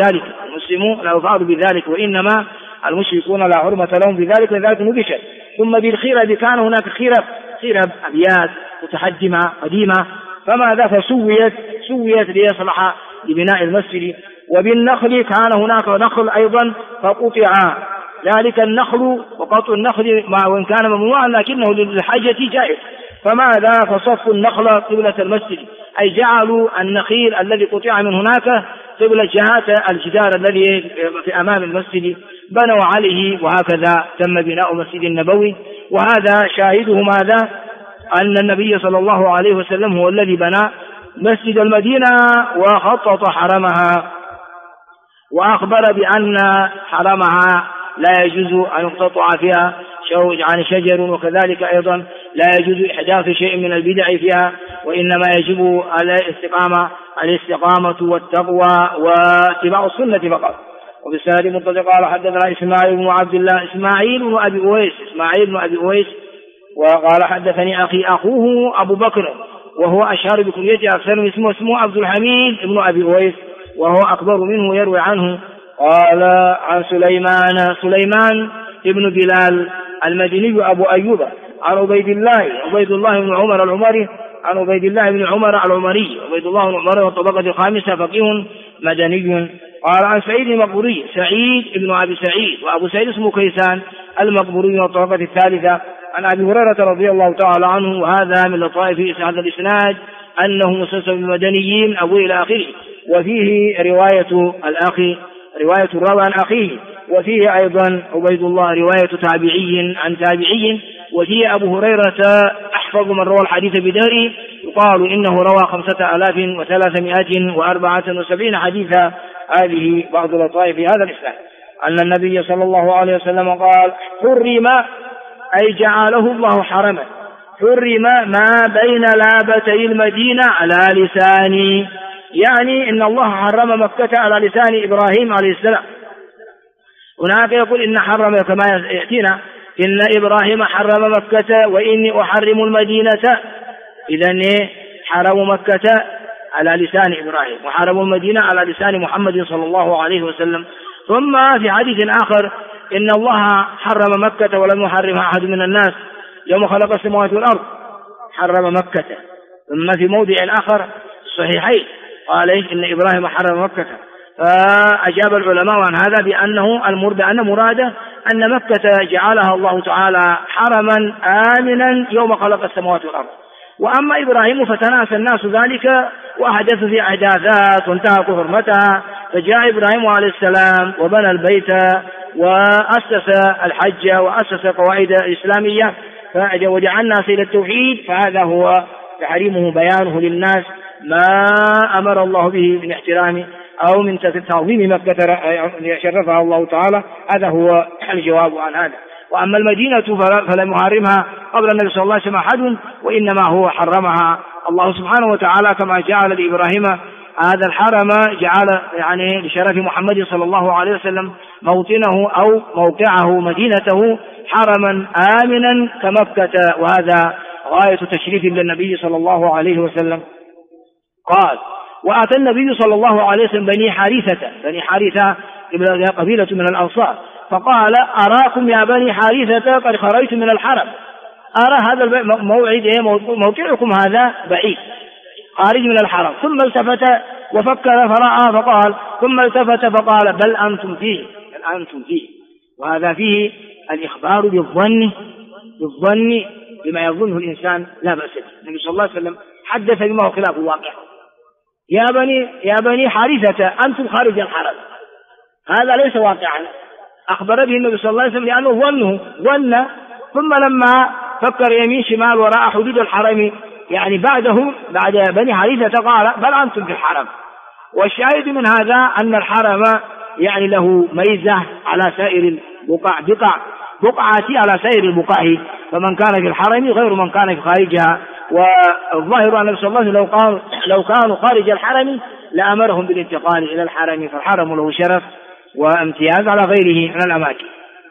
يفعل بذلك وإنما المشركون لا حرمة لهم بذلك، لذلك نبشت. ثم بالخيرة كان هناك خيرة أبيات متحجمة قديمة، فماذا فسويت ليصلح لبناء المسجد. وبالنخل كان هناك نخل أيضا فقطع ذلك النخل، وقطع النخل وإن كان ممنوعا لكنه للحاجة جائز، فماذا فصفوا النخل قبلة المسجد، أي جعلوا النخيل الذي قطع من هناك قبل جهات الجدار الذي في أمام المسجد، بنوا عليه، وهكذا تم بناء المسجد النبوي. وهذا شاهده ماذا؟ أن النبي صلى الله عليه وسلم هو الذي بنى مسجد المدينة وخطط حرمها، وأخبر بأن حرمها لا يجوز أن يقتطع فيها شجر، وكذلك أيضا لا يجوز إحداث شيء من البدع فيها، وإنما يجب الاستقامة والتقوى واتباع السنة فقط. وبالسند المتصل قال حدثنا إسماعيل بن عبد الله إسماعيل بن أبي أويس وقال حدثني أخوه أبو بكر وهو أشهر بكنيته أكثر اسمه عبد الحميد بن أبي أويس وهو أكبر منه يروي عنه. قال عن سليمان ابن بلال المديني أبو أيوب عن عبيد الله بن عمر العمري عن عبيد الله بن عمر العمري عبيد الله بن عمر والطبقة الخامسة فقيه مدني. قال عن سعيد المقبوري سعيد ابن أبي سعيد وأبو سعيد اسمه كيسان المقبوري والطبقة الثالثة عن أبي هريرة رضي الله تعالى عنه. وهذا من لطائف هذا الإسناد أنه مسلسل بالمدنيين أبو إلى آخره، وفيه رواية الراوي عن أخيه، وفيه أيضا عبيد الله رواية تابعي عن تابعي، وفيه أبو هريرة أحفظ من روى الحديث بداره، يقال إنه روى 5374 حديثا. هذه بعض لطائف هذا الإسلام أن النبي صلى الله عليه وسلم قال حرم أي جعله الله حرما، حرم ما بين لابتي المدينة على لساني، يعني إن الله حرم مكة على لسان إبراهيم عليه السلام. هناك يقول إن حرم كما يأتينا إن إبراهيم حرم مكة وإني أحرم المدينة، إذن حرم مكة على لسان إبراهيم وحرم المدينة على لسان محمد صلى الله عليه وسلم. ثم في حديث آخر إن الله حرم مكة ولم يحرمها أحد من الناس يوم خلق السماوات والأرض، حرم مكة. ثم في موضع آخر الصحيحين قال إن إبراهيم حرم مكة، فأجاب العلماء عن هذا بأنه مراده أن مكة جعلها الله تعالى حرما آمنا يوم خلق السماوات والأرض. وأما إبراهيم فتناسى الناس ذلك وأحدث في أحداثات وانتهى حرمتها، فجاء إبراهيم عليه السلام وبنى البيت وأسس الحج وأسس قواعد إسلامية ودعا الناس إلى التوحيد، فهذا هو تحريمه بيانه للناس ما أمر الله به من احترام أو من تعظيم مكة شرفها الله تعالى. هذا هو الجواب عن هذا. وأما المدينة فلم يحرمها قبل النبي صلى الله عليه وسلم أحد، وإنما هو حرمها الله سبحانه وتعالى كما جعل لإبراهيم هذا الحرم جعل يعني لشرف محمد صلى الله عليه وسلم موطنه أو موقعه مدينته حرما آمنا كمكة، وهذا غاية تشريف للنبي صلى الله عليه وسلم. قال: وأتى النبي صلى الله عليه وسلم بني حارثة قبيلة من الأنصار، فقال: أراكم يا بني حارثة قد خرجتم من الحرم، أرى هذا موقعكم هذا بعيد خارج من الحرم. ثم التفت وفكر فرأى فقال، ثم التفت فقال: بل أنتم فيه. وهذا فيه الإخبار بالظن بما يظنه الإنسان لا بأس به. النبي صلى الله عليه وسلم حدث بما هو خلاف الواقع. يا بني حارثة أنتم خارج الحرم، هذا ليس واقعا. أخبر به النبي صلى الله عليه وسلم لأنه ظن، ثم لما فكر يمين شمال وراء حدود الحرم يعني بعد بني حارثة قال: بل أنتم في الحرم. والشاهد من هذا أن الحرم يعني له ميزة على سائر بقعة على سائر البقاع، فمن كان في الحرم غير من كان في خارجها. والظاهر أن صلى الله عليه وسلم لو كانوا خارج الحرم لأمرهم بالانتقال إلى الحرم، فالحرم له شرف وامتياز على غيره من الأماكن.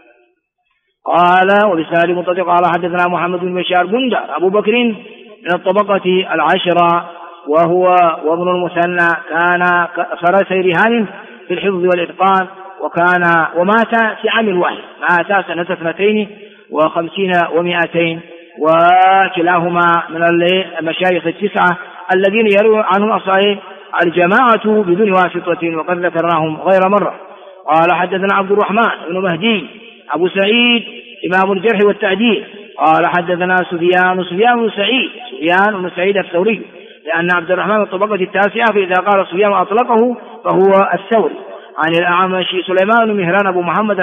قال: وبسناد متصل قال: حدثنا محمد بن بشار بندر أبو بكر من الطبقة العشرة وهو وابن المثنى، كان فرس رهان في الحفظ والإتقان، ومات في عام واحد، مات سنة 52 و200، وكلاهما من المشايخ التسعة الذين يروي عنهم أصحاب الجماعة بدون واسطة، وقد ذكرناهم غير مرة. قال: حدثنا عبد الرحمن بن مهدي أبو سعيد إمام الجرح والتعديل قال: حدثنا سفيان بن سعيد الثوري، لأن عبد الرحمن الطبقة التاسعة، فإذا قال سفيان أطلقه فهو الثوري. عن الأعمش سليمان بن مهران أبو محمد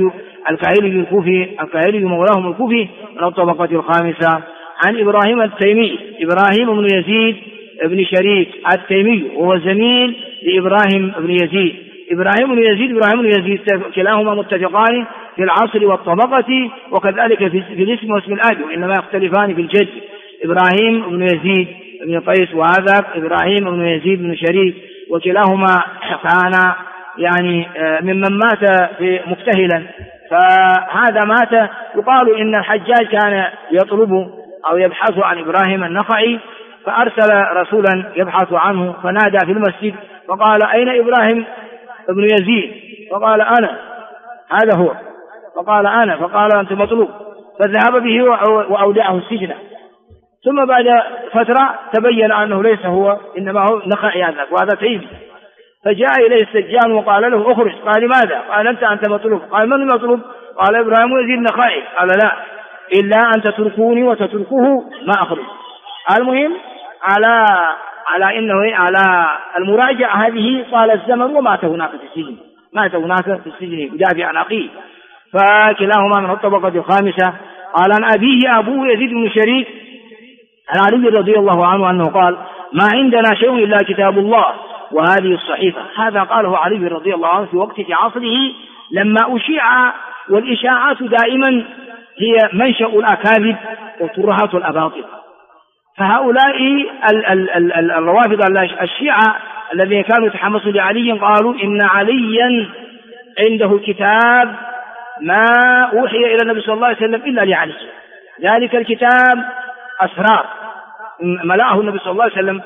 الكاهلي مولاهم الكوفي من الطبقة الخامسة. عن إبراهيم التيمي إبراهيم بن يزيد بن شريك التيمي، وهو زميل لإبراهيم بن يزيد. إبراهيم بن يزيد كلاهما متفقان في العصر والطبقة، وكذلك في الاسم واسم الأب، وإنما يختلفان في الجد. إبراهيم بن يزيد بن قيس، وهذا إبراهيم بن يزيد بن شريك، وكلاهما كان يعني ممن مات مكتهلا، فهذا مات. يقال إن الحجاج كان يطلب أو يبحث عن إبراهيم النخعي، فأرسل رسولا يبحث عنه، فنادى في المسجد فقال: أين إبراهيم ابن يزيد؟ فقال: أنا. هذا هو. فقال: أنا. فقال: أنت مطلوب. فذهب به وأودعه السجن. ثم بعد فترة تبين أنه ليس هو، إنما هو نخعي هذا، وهذا تيمي. فجاء إليه السجان وقال له: أخرج. قال: لماذا؟ قال: أنت مطلوب. قال: من المطلوب؟ قال: إبراهيم يزيد النخعي. قال: لا، إلا أن تتركوني وتتركوه ما أخرج. المهم على المراجعة هذه طال الزمن، ومات هناك في السجن يدافع عن أخيه، فكلاهما من الطبقة الخامسة. قال: عن أبيه أبوه يزيد بن شريك عن علي رضي الله عنه أنه قال: ما عندنا شيء إلا كتاب الله وهذه الصحيفة. هذا قاله علي رضي الله عنه في عصره لما أشيع، والإشاعات دائما هي منشأ الأكاذيب وترهات الأباطيل. فهؤلاء الروافض الشيعة الذين كانوا يتحمسون لعلي قالوا إن عليا عنده كتاب ما أوحي إلى النبي صلى الله عليه وسلم إلا لعلي، ذلك الكتاب أسرار ملأه النبي صلى الله عليه وسلم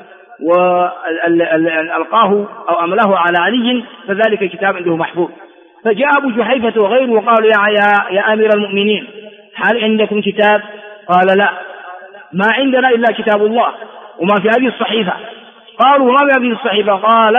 وألقاه أو أمله على علي، فذلك الكتاب عنده محفوظ. فجاء أبو جحيفة وغيره وقالوا: يا أمير المؤمنين، هل عندكم كتاب؟ قال: لا، ما عندنا إلا كتاب الله وما في هذه الصحيفة. قالوا: ما في هذه الصحيفة؟ قال: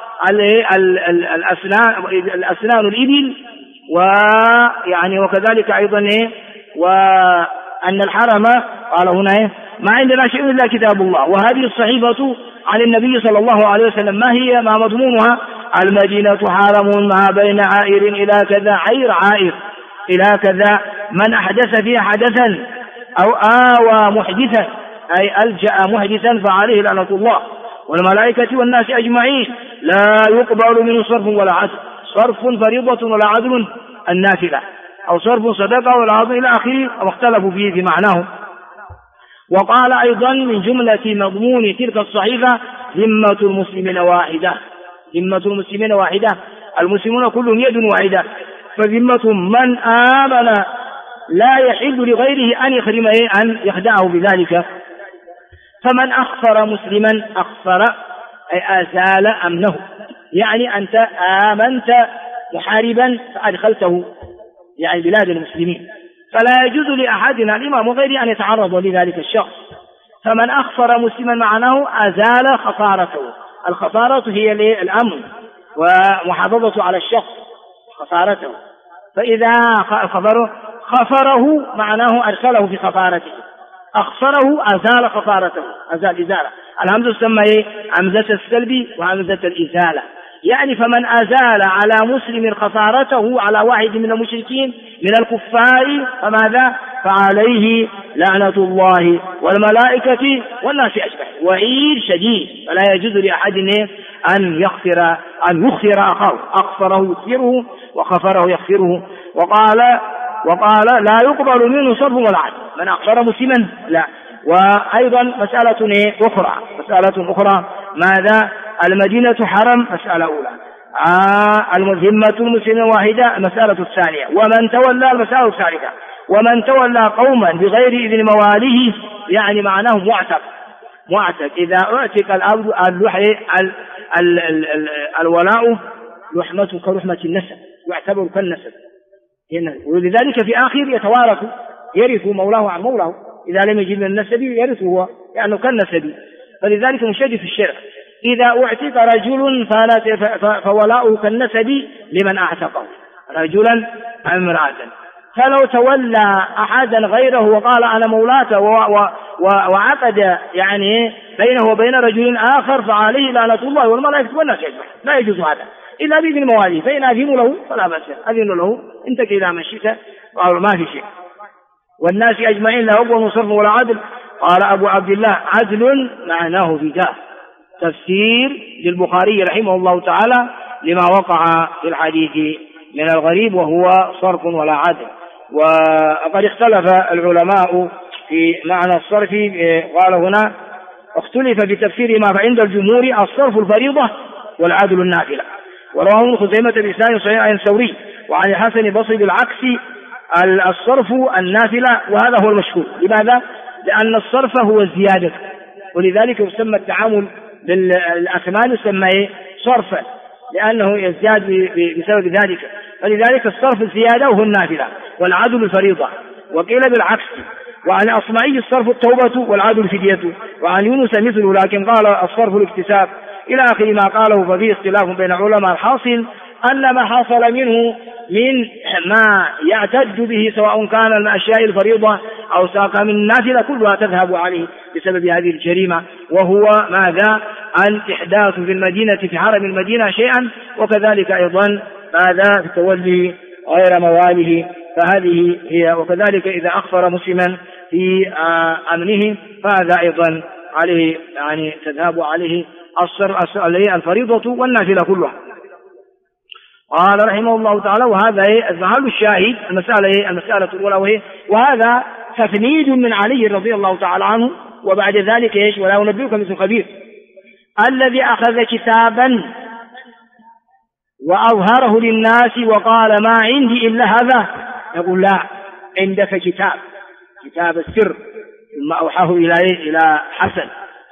الأسنان الإبل، ويعني وكذلك أيضا وأن الحرم. قال هنا: ما عندنا شيء إلا كتاب الله وهذه الصحيفة عن النبي صلى الله عليه وسلم. ما هي؟ ما مضمونها؟ المدينة حرم ما بين عائر إلى كذا، عائر إلى كذا، من أحدث فيها حدثا أو آوى محدثا، أي ألجأ محدثا، فعليه لعنة الله والملائكة والناس أجمعين، لا يقبل منه صرف ولا عدل. صرف فريضة ولا عدل النافلة، أو صرف صدقة ولا عدل إلى آخره، واختلفوا فيه في معناه. وقال أيضا من جملة مضمون تلك الصحيفة ذمة المسلمين واحدة، ذمة المسلمين واحدة، المسلمون كلهم يد واحدة، فذمتهم من آمن لا يحل لغيره أن يخدعه بذلك. فمن أخفر مسلما أخفر أي أزال أمنه، يعني أنت آمنت محاربا فأدخلته يعني بلاد المسلمين، فلا يجوز لأحد الإمام غيره أن يتعرض لذلك الشخص. فمن أخفر مسلما معناه أزال خطارته، الخطارة هي الأمن ومحافظة على الشخص خطارته، فإذا خفره معناه أدخله في خطارته، أخفره أزال خطارته، أزال إزالة. الهمزة تسمى همزة السلب وهمزة الإزالة، يعني فمن أزال على مسلم خطارته على واحد من المشركين من الكفار فماذا؟ فعليه لعنة الله والملائكة والناس أجمعين، وعيد شديد، فلا يجوز لأحد أن يخفر أخاه، أخفره يخفره وخفره يخفره. وقال لا يقبل منه صرف ولا عدل، من أخفر مسلما لا. وأيضا مسألة أخرى ماذا؟ المدينة حرم، مسألة أولى. ذمة المسلمين واحدة، مسألة الثانية. ومن تولى، المسألة الثالثة. ومن تولى قوما بغير إذن مواليه، يعني معناه معتق. إذا أعتق الولاء لحمته كلحمة النسب، يعتبر كالنسب، ولذلك في آخر يرث مولاه عن مولاه، إذا لم يجد من النسب يرثه هو لأنه كالنسب، فلذلك مشدد في الشرع. إذا اعتق رجل فولاؤه كالنسب لمن اعتقه، رجلا أو امرأة. فلو تولى أحدا غيره وقال أنا مولاته وعقد يعني بينه وبين رجل آخر فعليه لعنة الله والملائكة والناس أجمعين، لا يجوز هذا إلا بإذن مواليه، فإن أذنوا له فلا بأس، أذن له انتك إلى من شئت ما في شيء. والناس أجمعين لا يقبل صرف ولا عدل. قال أبو عبد الله عدل معناه فداء، تفسير للبخاري رحمه الله تعالى لما وقع في الحديث من الغريب وهو صرف ولا عدل. وقد اختلف العلماء في معنى الصرف، قال هنا اختلف في تفسير ما فعند الجمهور الصرف الفريضة والعدل النافلة. ورواه ابن خزيمة بإسناد صحيح عن ثوري وعن الحسن البصري بالعكس الصرف النافلة، وهذا هو المشهور. لماذا؟ لأن الصرف هو الزيادة، ولذلك يسمى التعامل بالأثمان يسمى صرفا لأنه يزداد بسبب ذلك، فلذلك الصرف الزيادة وهو النافلة والعدل الفريضة. وقيل بالعكس. وعن أصمعي الصرف التوبة والعدل الفدية، وعن يونس مثله لكن قال الصرف الاكتساب إلى آخر ما قاله. ففيه اختلاف بين علماء، الحاصل أن ما حصل منه من ما يعتد به سواء كان من الأشياء الفريضة أو ساق من النافلة كلها تذهب عليه بسبب هذه الجريمة، وهو ماذا؟ أن إحداث في المدينة في حرم المدينة شيئا، وكذلك أيضا ماذا؟ في تولي غير مواليه، فهذه هي. وكذلك إذا أخفر مسلما في أمنه فهذا أيضا عليه يعني تذهب عليه الفريضة والنافلة كلها. قال رحمه الله تعالى وهذا محل الشاهد المسألة الأولى، وهذا تفنيد من علي رضي الله تعالى عنه. وبعد ذلك ولا أنبئك مثل خبير الذي أخذ كتابا وأظهره للناس وقال ما عندي إلا هذا، يقول لا، عندك كتاب السر، ثم أوحاه إلى حسن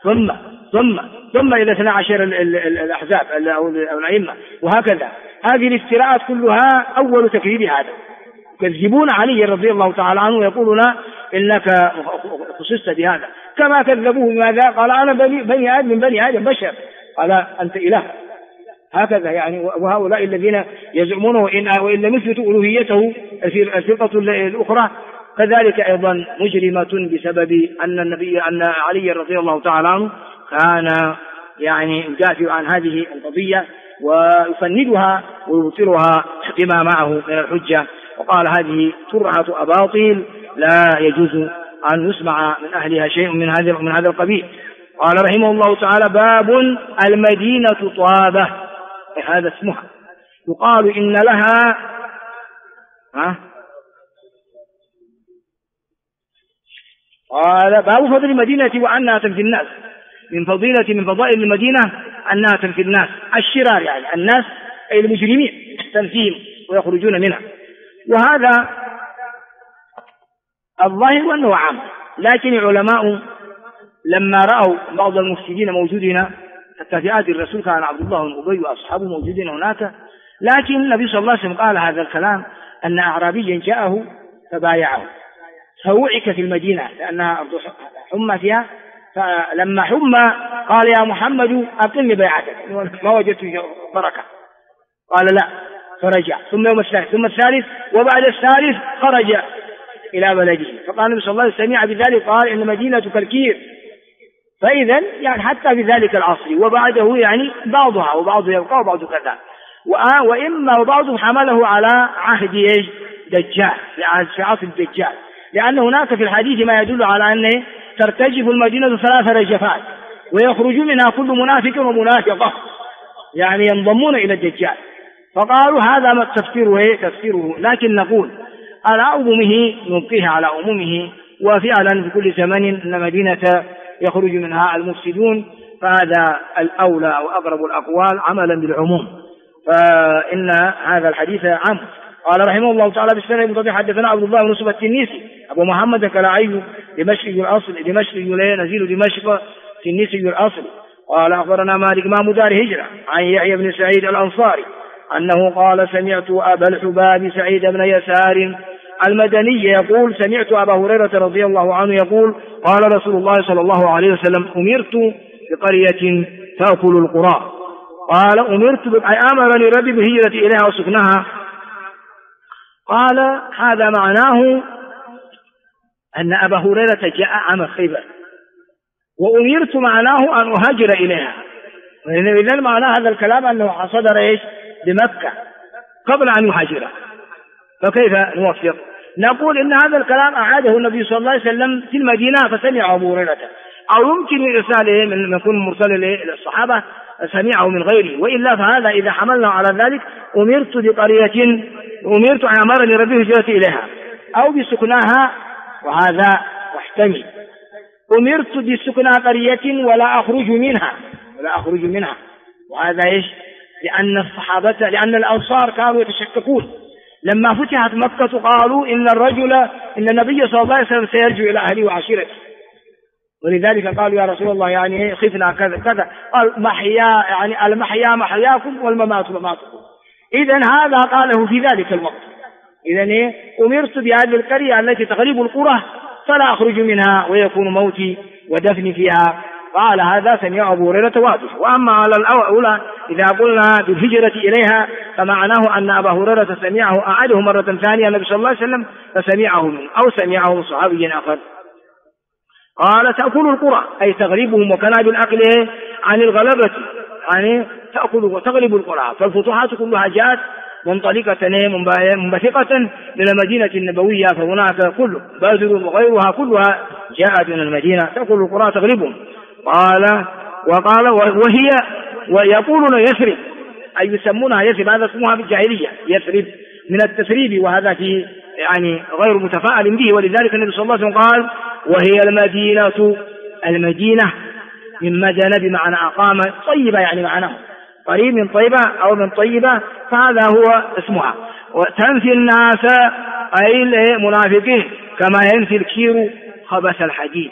ثم إلى 12 الأحزاب أو الأئمة، وهكذا. هذه الافتراءات كلها أول تكذيب هذا، يكذبون علي رضي الله تعالى عنه ويقولون إنك خصصت بهذا، كما كذبوه بماذا؟ قال أنا بني آدم من بني آدم بشر، قال أنت إله، هكذا يعني. وهؤلاء الذين يزعمونه وإن لم يثبتوا ألوهيته في الفرقة الأخرى كذلك أيضا مجرمة بسبب أن علي رضي الله تعالى عنه كان يعني يدافع عن هذه القضية ويفندها ويبطلها بما معه من الحجة. وقال هذه ترعة أباطيل لا يجوز أن يسمع من أهلها شيء من هذا القبيل. قال رحمه الله تعالى باب المدينة طابة، هذا اسمها، يقال إن لها قال باب فضل المدينة وأنها تنفي الناس، من فضائل المدينة أنها تنفي الناس الشرار، يعني الناس أي المجرمين تنفيهم ويخرجون منها. وهذا الظاهر أنه عام، لكن العلماء لما رأوا بعض المفسدين موجودين حتى في آل الرسول كان عبد الله بن أبي وأصحابه موجودين هناك، لكن النبي صلى الله عليه وسلم قال هذا الكلام أن أعرابيا جاءه فبايعه، فوعك في المدينة لأنها أرض حمى فيها، فلما حمى قال يا محمد أقم بيعتك، ما وجدت بركة، قال لا، فرجع، ثم يوم الثالث، ثم الثالث، وبعد الثالث خرج إلى بلده، فقال النبي صلى الله عليه وسلم سمع بذلك قال إن مدينة كالكير. فإذا يعني حتى في ذلك العصر وبعده يعني بعضها وبعض يبقى وبعض كذا، وإما وبعضهم حمله على عهد دجال، في عصر الدجال، لأن هناك في الحديث ما يدل على أن ترتجف المدينة 3 رجفات ويخرج منها كل منافق ومنافقة، يعني ينضمون إلى الدجال، فقالوا هذا ما تفسيره، لكن نقول على عمومه نبقيه على عمومه، وفعلا في كل زمن أن مدينة يخرج منها المفسدون، فهذا الأولى وأقرب الأقوال عملا بالعموم، فإن هذا الحديث عام. قال رحمه الله تعالى بالسنة المنتظر حدثنا عبد الله بن يوسف التنيسي أبو محمد كلاعي دمشقي الأصل، نزيل دمشق تنيسي الأصل. قال أخبرنا مالك إمام دار هجرة عن يحيى بن سعيد الأنصاري أنه قال سمعت أبا الحباب سعيد بن يسار المدني يقول سمعت أبا هريرة رضي الله عنه يقول قال رسول الله صلى الله عليه وسلم أمرت بقرية تأكل القرى، قال أمرني ربي بالهجرة إليها وسكنها، قال هذا معناه أن أبا هريرة جاء عام خيبر، وأمرت معناه أن أهاجر إليها، إذن معناه هذا الكلام أنه صدر بمكة قبل أن يهاجر، فكيف نوفق؟ نقول إن هذا الكلام أعاده النبي صلى الله عليه وسلم في المدينة فسمع أبو هريرة، أو يمكن إرساله من يكون مرسل للصحابة سمعه من غيره، وإلا فهذا إذا حملنا على ذلك أمرت بقرية أمرني ربي الهجرة إليها أو بسكناها، وهذا محتمل. أمرت بسكنى قرية ولا أخرج منها، وهذا إيش؟ لأن الأنصار كانوا يتشككون لما فتحت مكة، قالوا إن النبي صلى الله عليه وسلم سيرجع إلى أهله وعشيرته، ولذلك قالوا يا رسول الله يعني خفنا كذا كذا، قال يعني المحيا محياكم والممات مماتكم، إذن هذا قاله في ذلك الوقت. إذن أمرت بهذه القرية التي تغلب القرى فلا أخرج منها ويكون موتي ودفني فيها، قال هذا سمع أبو هريرة واضح. وأما على الأولى إذا قلنا بالهجرة إليها فمعناه أن أبا هريرة سمعه أعاده مرة ثانية النبي صلى الله عليه وسلم فسمعه منه أو سمعه من صحابي آخر. قال تأكل القرى أي تغلبهم، وكان بالأكل عن الغلبة يعني تأكل وتغلب القرى، فالفتوحات كلها جاءت منطلقة منبثقة من المدينة النبوية، فهناك كل بدر وغيرها كلها جاءت من المدينة تأكل القرى تغلبهم. وقال وهي ويقولون يثرب أي يسمونها يثرب، هذا اسمها بالجاهلية يثرب من التثريب، وهذا في يعني غير متفاعل به، ولذلك النبي صلى الله عليه وسلم قال وهي المدينة من مدن بمعنى أقام، طيبة يعني معناه قريب من طيبة أو من طيبة، فهذا هو اسمها. وتنفي الناس أي المنافقين كما ينفي الكير خبث الحديد،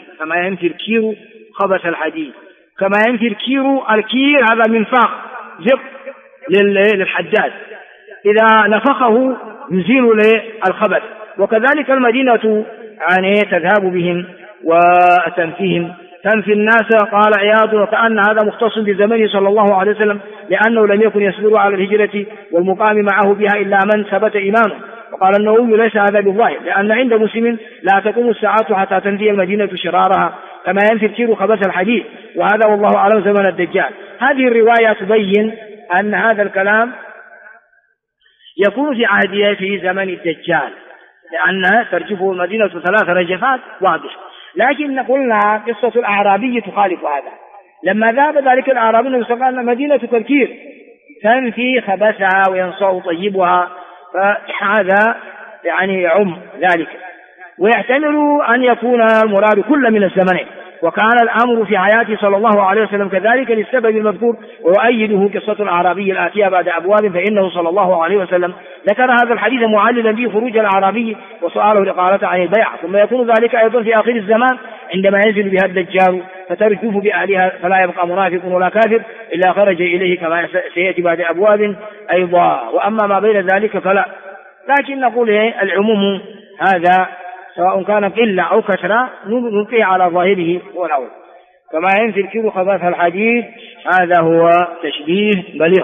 كما ينفي الكير هذا منفاخ زق للحداد، إذا نفخه يزيل الخبث، وكذلك المدينة يعني تذهب بهم وتنفيهم. تنفي الناس قال عياض وكأن هذا مختص بزمنه صلى الله عليه وسلم، لأنه لم يكن يصبر على الهجرة والمقام معه بها إلا من ثبت إيمانه. وقال النووي ليس هذا بالظاهر، لأن عند مسلم لا تقوم الساعة حتى تنفي المدينة شرارها كما ينفي الكير خبث الحديد، وهذا والله أعلم زمن الدجال. هذه الرواية تبين أن هذا الكلام يكون في عهده في زمن الدجال، لأن ترجفه المدينة 3 رجفات واضح. لكن قلنا قصة الأعرابي تخالف هذا، لما ذهب ذلك الأعرابي قال مدينة كالكير تنفي خبثها وينصع طيبها، فهذا يعني يعم ذلك. ويحتمل أن يكون المراد كل من الزمنين، وكان الأمر في حياته صلى الله عليه وسلم كذلك للسبب المذكور. ويؤيده قصة الأعرابي الآتية بعد أبواب، فإنه صلى الله عليه وسلم ذكر هذا الحديث معللا به خروج الأعرابي وسؤاله الإقالة عن البيع. ثم يكون ذلك أيضا في آخر الزمان عندما ينزل بها الدجال فترجف بأهلها، فلا يبقى منافق ولا كافر إلا خرج إليه كما سيأتي بعد أبواب أيضا. وأما ما بين ذلك فلا. لكن نقول العموم هذا سواء كان قلة أو كثرة نلقي على ظاهره هو الأول، كما ينفي الكير خبث الحديث، هذا هو تشبيه بليغ.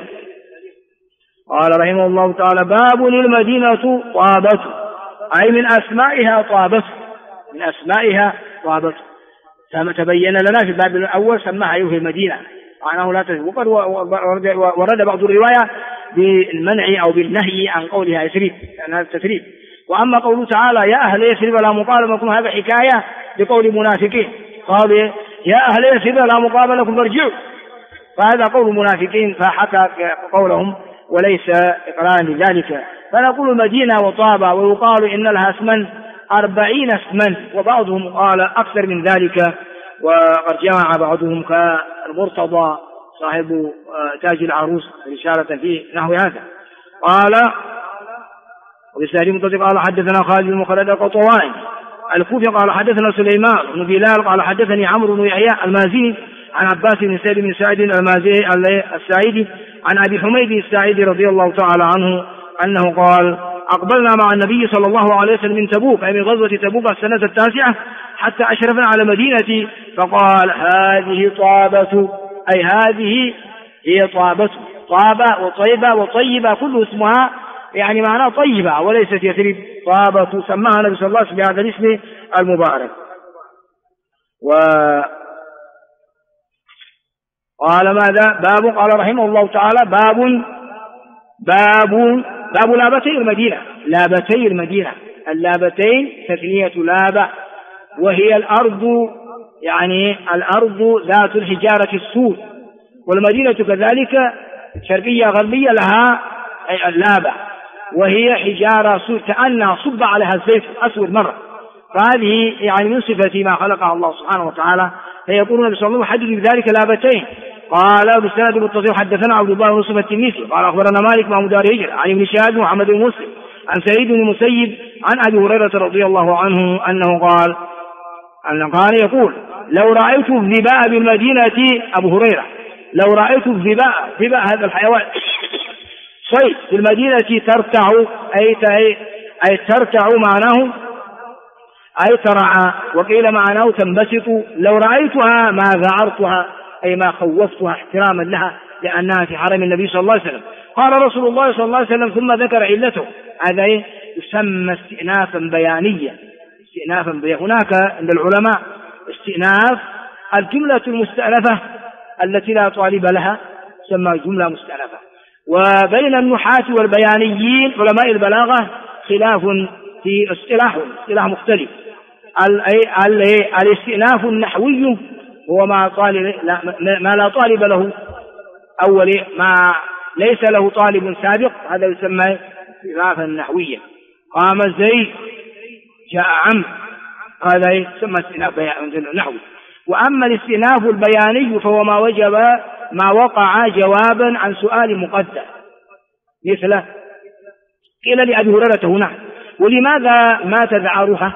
قال رحمه الله تعالى: باب المدينة طابة، أي من أسمائها طابة، من أسمائها طابة. تبين لنا في الباب الأول سماها أيها المدينة، معناه لا تثريب. وقد ورد بعض الرواية بالمنع أو بالنهي عن قولها يثريب، لأن هذا التثريب. وأما قوله تعالى: يا أهل يثرب لا مقام لكم، هذا حكاية بقول منافقين، قال يا أهل يثرب لا مقام لكم فارجعوا، فهذا قول منافقين فحكى قولهم وليس إقرارا لذلك. فنقول مدينة وطابة، ويقال إن لها اسما 40 اسما، وبعضهم قال أكثر من ذلك، وقد جمع بعضهم كالمرتضى صاحب تاج العروس رسالة فيه نحو هذا. قال وبالسهل متصل قال حدثنا خالد بن مخلد القطواني الكوفي قال حدثنا سليمان بن بلال قال حدثني عمرو بن يحيى المازني عن عباس بن سعيد بن سعيد الساعدي عن أبي حميد الساعدي رضي الله تعالى عنه أنه قال: أقبلنا مع النبي صلى الله عليه وسلم من تبوك، أي من غزوة تبوك السنة 9، حتى أشرفنا على مدينة فقال: هذه طابة، أي هذه هي طابة. طابة وطيبة وطيبة كل اسمها يعني معناه طيبة وليست يثرب. طابة سماها النبي صلى الله عليه وسلم بهذا الاسم المبارك. قال ماذا؟ باب. قال رحمه الله تعالى: باب لابتي المدينة. لابتي المدينة، اللابتين تثنية لابة، وهي الأرض، يعني الأرض ذات الحجارة السود، والمدينة كذلك شرقية غربية لها اللابة، وهي حجارة سود كأنها صب عليها الزيت أسود مرة، فهذه يعني من صفة ما خلقها الله سبحانه وتعالى. فيقول النبي صلى الله عليه وسلم: حدث بذلك لابتين. قال بالسند المتصل حدثنا عبد الله بن يوسف التنيسي قال أخبرنا مالك مع دار هجرة عن ابن شهاب محمد بن مسلم عن سعيد بن المسيب عن أبي هريرة رضي الله عنه أنه قال يقول: لو رأيت الذباء بالمدينة، أبو هريرة، لو رأيت الذباء هذا الحيوان صيد في المدينة ترتع، أي ترتع معناه أي ترعى، وقيل معناه تنبسط. لو رأيتها ما ذعرتها، أي ما خوفتها احتراما لها لأنها في حرم النبي صلى الله عليه وسلم. قال رسول الله صلى الله عليه وسلم ثم ذكر علته. هذا يسمى استئنافا بيانيا. هناك عند العلماء استئناف الجملة المستأنفة التي لا طالب لها تسمى جملة مستأنفة. وبين النحاة والبيانيين علماء البلاغة خلاف في اصطلاح مختلف. الاستئناف النحوي هو ما لا طالب له أول، ما ليس له طالب سابق، هذا يسمى استئنافا نحويا. قام زيد جاء عم، هذا يسمى استئناف نحوي. وأما الاستئناف البياني فهو ما وقع جوابا عن سؤال مقدر، مثل قيل لأبي هريرة هنا: ولماذا ما تذعرها؟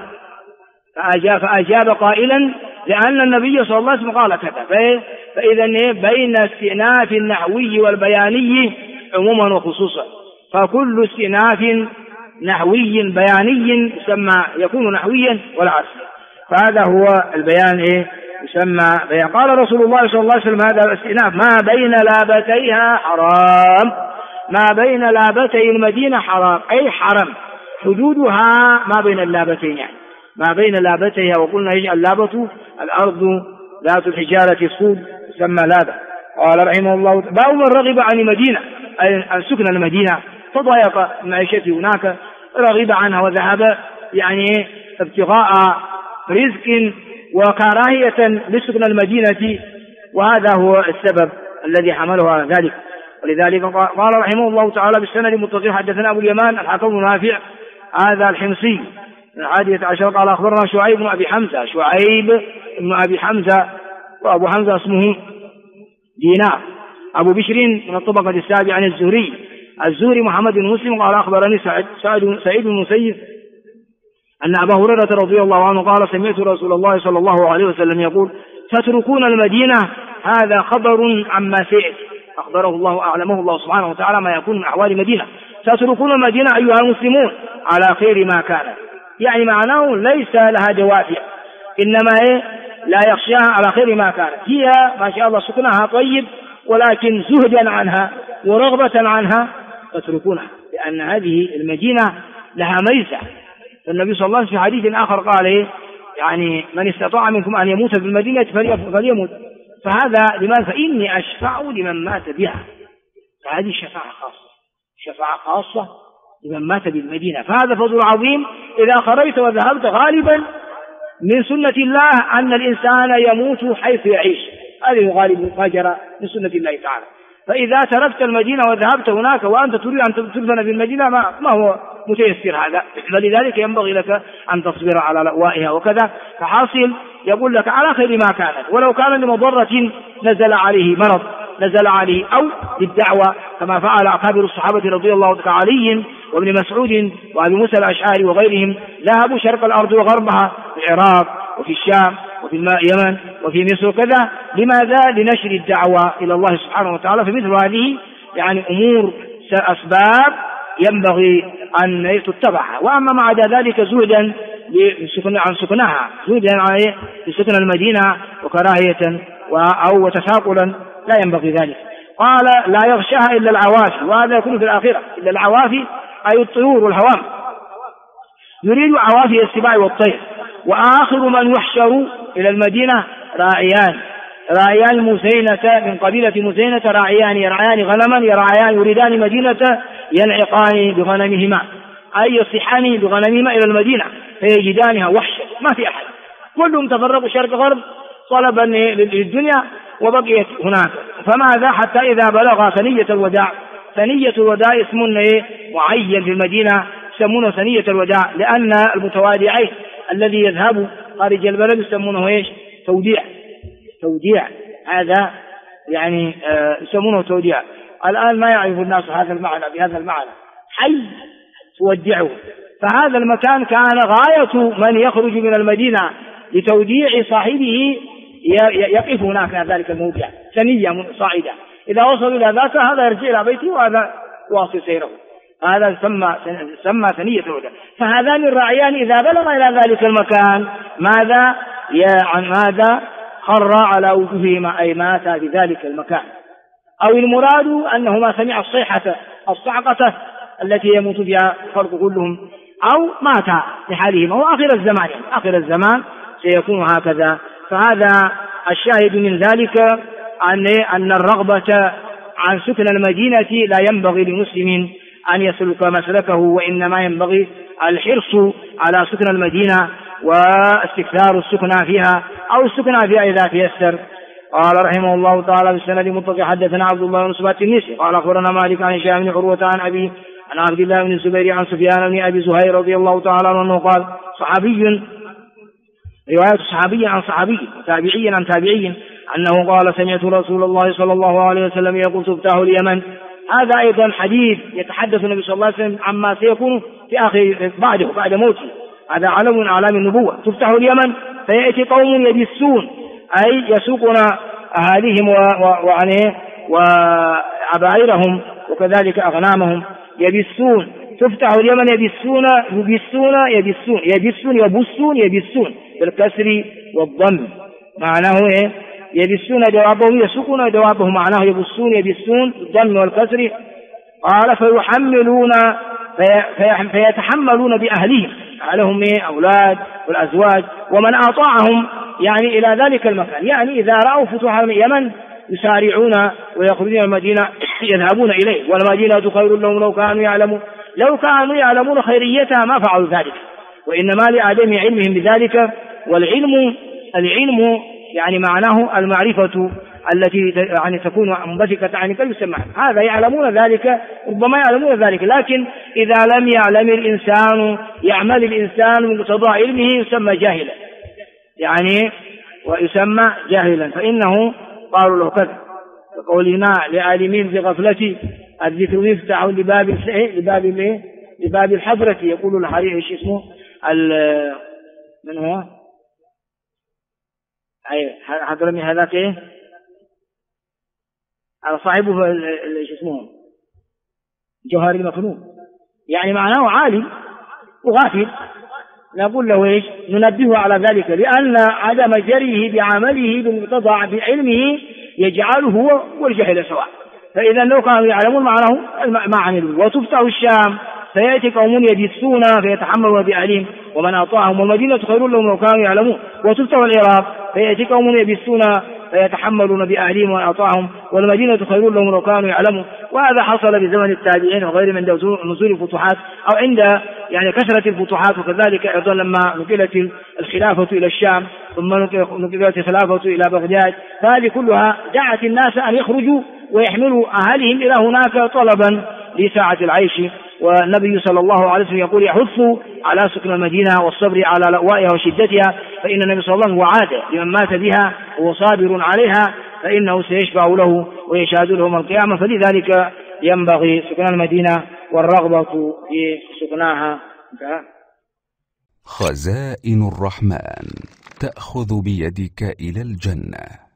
فأجاب قائلا: لأن النبي صلى الله عليه وسلم قال كذا. فإذا بين استئناف النحوي والبياني عموما وخصوصا، فكل استئناف نحوي بياني يكون نحويا والعكس، فهذا هو البيان يسمى بيان. قال رسول الله صلى الله عليه وسلم: هذا الاستئناف ما بين لابتيها حرام، ما بين لابتي المدينة حرام، أي حرم حدودها ما بين اللابتين، يعني ما بين لابتيها. وقلنا اللابة الأرض ذات الحجارة السود تسمى لابة. قال رحمه الله: باب من رغب عن المدينة، أي عن سكن المدينة، فضيق معيشته هناك، رغب عنها وذهب يعني ابتغاء رزق وكراهية لسكن المدينة، وهذا هو السبب الذي حمله على ذلك. ولذلك قال رحمه الله تعالى بالسند المتصل حدثنا أبو اليمان الحكم بن نافع هذا الحمصي 11 قال أخبرنا شعيب بن أبي حمزة، شعيب بن أبي حمزة، وأبو حمزة اسمه دينار، أبو بشر من الطبقة السابعة عن الزهري محمد بن مسلم قال أخبرني سعيد بن المسيب أن أبا هريرة رضي الله عنه قال سمعت رسول الله صلى الله عليه وسلم يقول تتركون المدينة، هذا خبر عما سيأتي، أخبره الله أعلمه الله سبحانه وتعالى ما يكون من أحوال المدينة. تتركون المدينة أيها المسلمون على خير ما كانت، يعني معناه ليس لها دوافع، إنما لا يخشاها على خير ما كانت، هي ما شاء الله سكنها طيب، ولكن زهدا عنها ورغبة عنها تتركونها، لأن هذه المدينة لها ميزة. فالنبي صلى الله عليه وسلم في حديث آخر قال يعني من استطاع منكم أن يموت في المدينة فليموت، فهذا لماذا؟ فإني أشفع لمن مات بها، فهذه شفاعة خاصة لمن مات بالمدينة، فهذا فضل عظيم. إذا خرجت وذهبت غالبا من سنة الله أن الإنسان يموت حيث يعيش، هذه غالب ما جرى من سنة الله تعالى. فإذا تركت المدينة وذهبت هناك وأنت تريد أن تدفن في المدينة ما هو متيسر هذا، فلذلك ينبغي لك أن تصبر على لأوائها وكذا. فحاصل يقول لك على خير ما كانت، ولو كان لمضرة نزل عليه مرض، نزل عليه أو للدعوة كما فعل أكابر الصحابة رضي الله عنهم علي وابن مسعود وأبي موسى الأشعري وغيرهم، ذهبوا شرق الأرض وغربها في العراق وفي الشام وفي اليمن وفي مصر وكذا. لماذا؟ لنشر الدعوة إلى الله سبحانه وتعالى. فمثل هذه يعني أمور أسباب ينبغي أن تتبعها. وأما مع ذلك زهدا عن سكنها، زهدا عن سكن المدينة وكراهية أو وتثاقلا لا ينبغي ذلك. قال لا يغشاها إلا العوافي، وهذا يكون في الآخرة. إلا العوافي أي الطيور والهوام، يريد عوافي السباع والطير. وآخر من يحشر إلى المدينة راعيان مزينة من قبيلة مزينة، راعيان يرعيان غنما، يريدان مدينة ينعقان بغنمهما، أي يصيحان بغنمهما إلى المدينة فيجدانها وحشا، ما في أحد، كلهم تفرقوا شرق غرب طلبا للدنيا وبقيت هناك. فماذا؟ حتى إذا بلغ ثنية الوداع اسم معين في المدينة يسمونه ثنية الوداع، لأن المتوادعين الذي يذهب خارج البلد يسمونه توديع، هذا يعني يسمونه توديع. الآن ما يعرف الناس هذا المعنى بهذا المعنى، حي تودعه. فهذا المكان كان غاية من يخرج من المدينة لتوديع صاحبه يقف هناك في ذلك الموضع، ثنية صاعدة، إذا وصل إلى ذاك هذا يرجع إلى بيته وهذا واصل سيره، هذا سمى ثنية الوداع. فهذان الراعيان إذا بلغ إلى ذلك المكان ماذا خر على وجوههما، أي مات في ذلك المكان، أو المراد أنهما سمع الصعقة التي يموت فيها الخلق كلهم، أو مات لحالهما. وآخر الزمان سيكون هكذا. فهذا الشاهد من ذلك أن الرغبة عن سكن المدينة لا ينبغي لمسلم أن يسلك مسلكه، وإنما ينبغي الحرص على سكن المدينة واستكثار السكنى فيها أو السكنى فيها إذا تيسر. قال رحمه الله تعالى بالسند المتصل حدثنا عبد الله بن سبات النسي قال أخبرنا مالك عن هشام بن عروة عن أبي عن عبد الله بن الزبير عن سفيان بن أبي زهير رضي الله تعالى عنه قال صحابي، رواية صحابي عن صحابي تابعي عن تابعي أنه قال سمعت رسول الله صلى الله عليه وسلم يقول تفتح اليمن. هذا أيضا حديث يتحدث النبي صلى الله عليه وسلم عما سيكون في آخر بعد موته، هذا علم من أعلام النبوة. تفتح اليمن فيأتي قوم يبثون، أي يسوقون أهاليهم وعبائرهم وكذلك أغنامهم، يبثون. تفتح اليمن يبثون بالكسر والضم، معناه يبثون دوابهم، يسوقون دوابهم، معناه يبثون بالضم والكسر. قال فيتحملون بأهلهم، لهم أولاد والأزواج ومن أطاعهم يعني إلى ذلك المكان، يعني إذا رأوا فتوح اليمن يسارعون ويخرجون المدينة يذهبون إليه، والمدينة خير لهم لو كانوا يعلمون خيريتها ما فعلوا ذلك، وإنما لعدم علمهم بذلك. والعلم يعني معناه المعرفة التي يعني تكون منبثقة عن القلب يسمى عالم. هذا يعلمون ذلك، ربما يعلمون ذلك، لكن إذا لم يعلم الإنسان يعمل الإنسان من مقتضى علمه يسمى جاهلا، يعني ويسمى جاهلا، فإنه قالوا له كذا. وقولنا لعالمين بغفلتي الذكر يفتح لباب الحضرة. يقول الحريري ايش اسمه من هو اي حضرمي هذاك ايه على صاحبه ايش اسمه جوهر المكنون، يعني معناه عالم وغافل. نقول له ايش؟ ننبهه على ذلك، لأن عدم جريه بعمله بمقتضى بعلمه يجعله هو والجهل سواء. فإذا لو كانوا يعلمون معناه ما عملوا. وتفتح الشام فيأتي قوم يجسون فيتحملون بأعليم ومن أطاعهم والمدينة خير لهم لو كانوا يعلمون. وتفتح العراق فيأتي قوم يجسون فيتحملون بأعليم ومن أطاعهم والمدينة خير لهم لو كانوا يعلمون. وهذا حصل بزمن التابعين وغير من نزول الفتوحات أو عند يعني كثرة الفتوحات. وكذلك أيضا لما نقلت الخلافة إلى الشام ثم نقلت الخلافة إلى بغداد، فهذه كلها دعت الناس أن يخرجوا ويحملوا أهلهم إلى هناك طلبا لساعة العيش. والنبي صلى الله عليه وسلم يقول يحث على سكن المدينة والصبر على لأوائها وشدتها، فإن النبي صلى الله عليه وسلم وعاد لمن مات بها وهو صابر عليها فإنه سيشفع له ويشهد له يوم القيامة. فلذلك ينبغي سكن المدينة والرغبة في سكناها. خزائن الرحمن تأخذ بيدك إلى الجنة.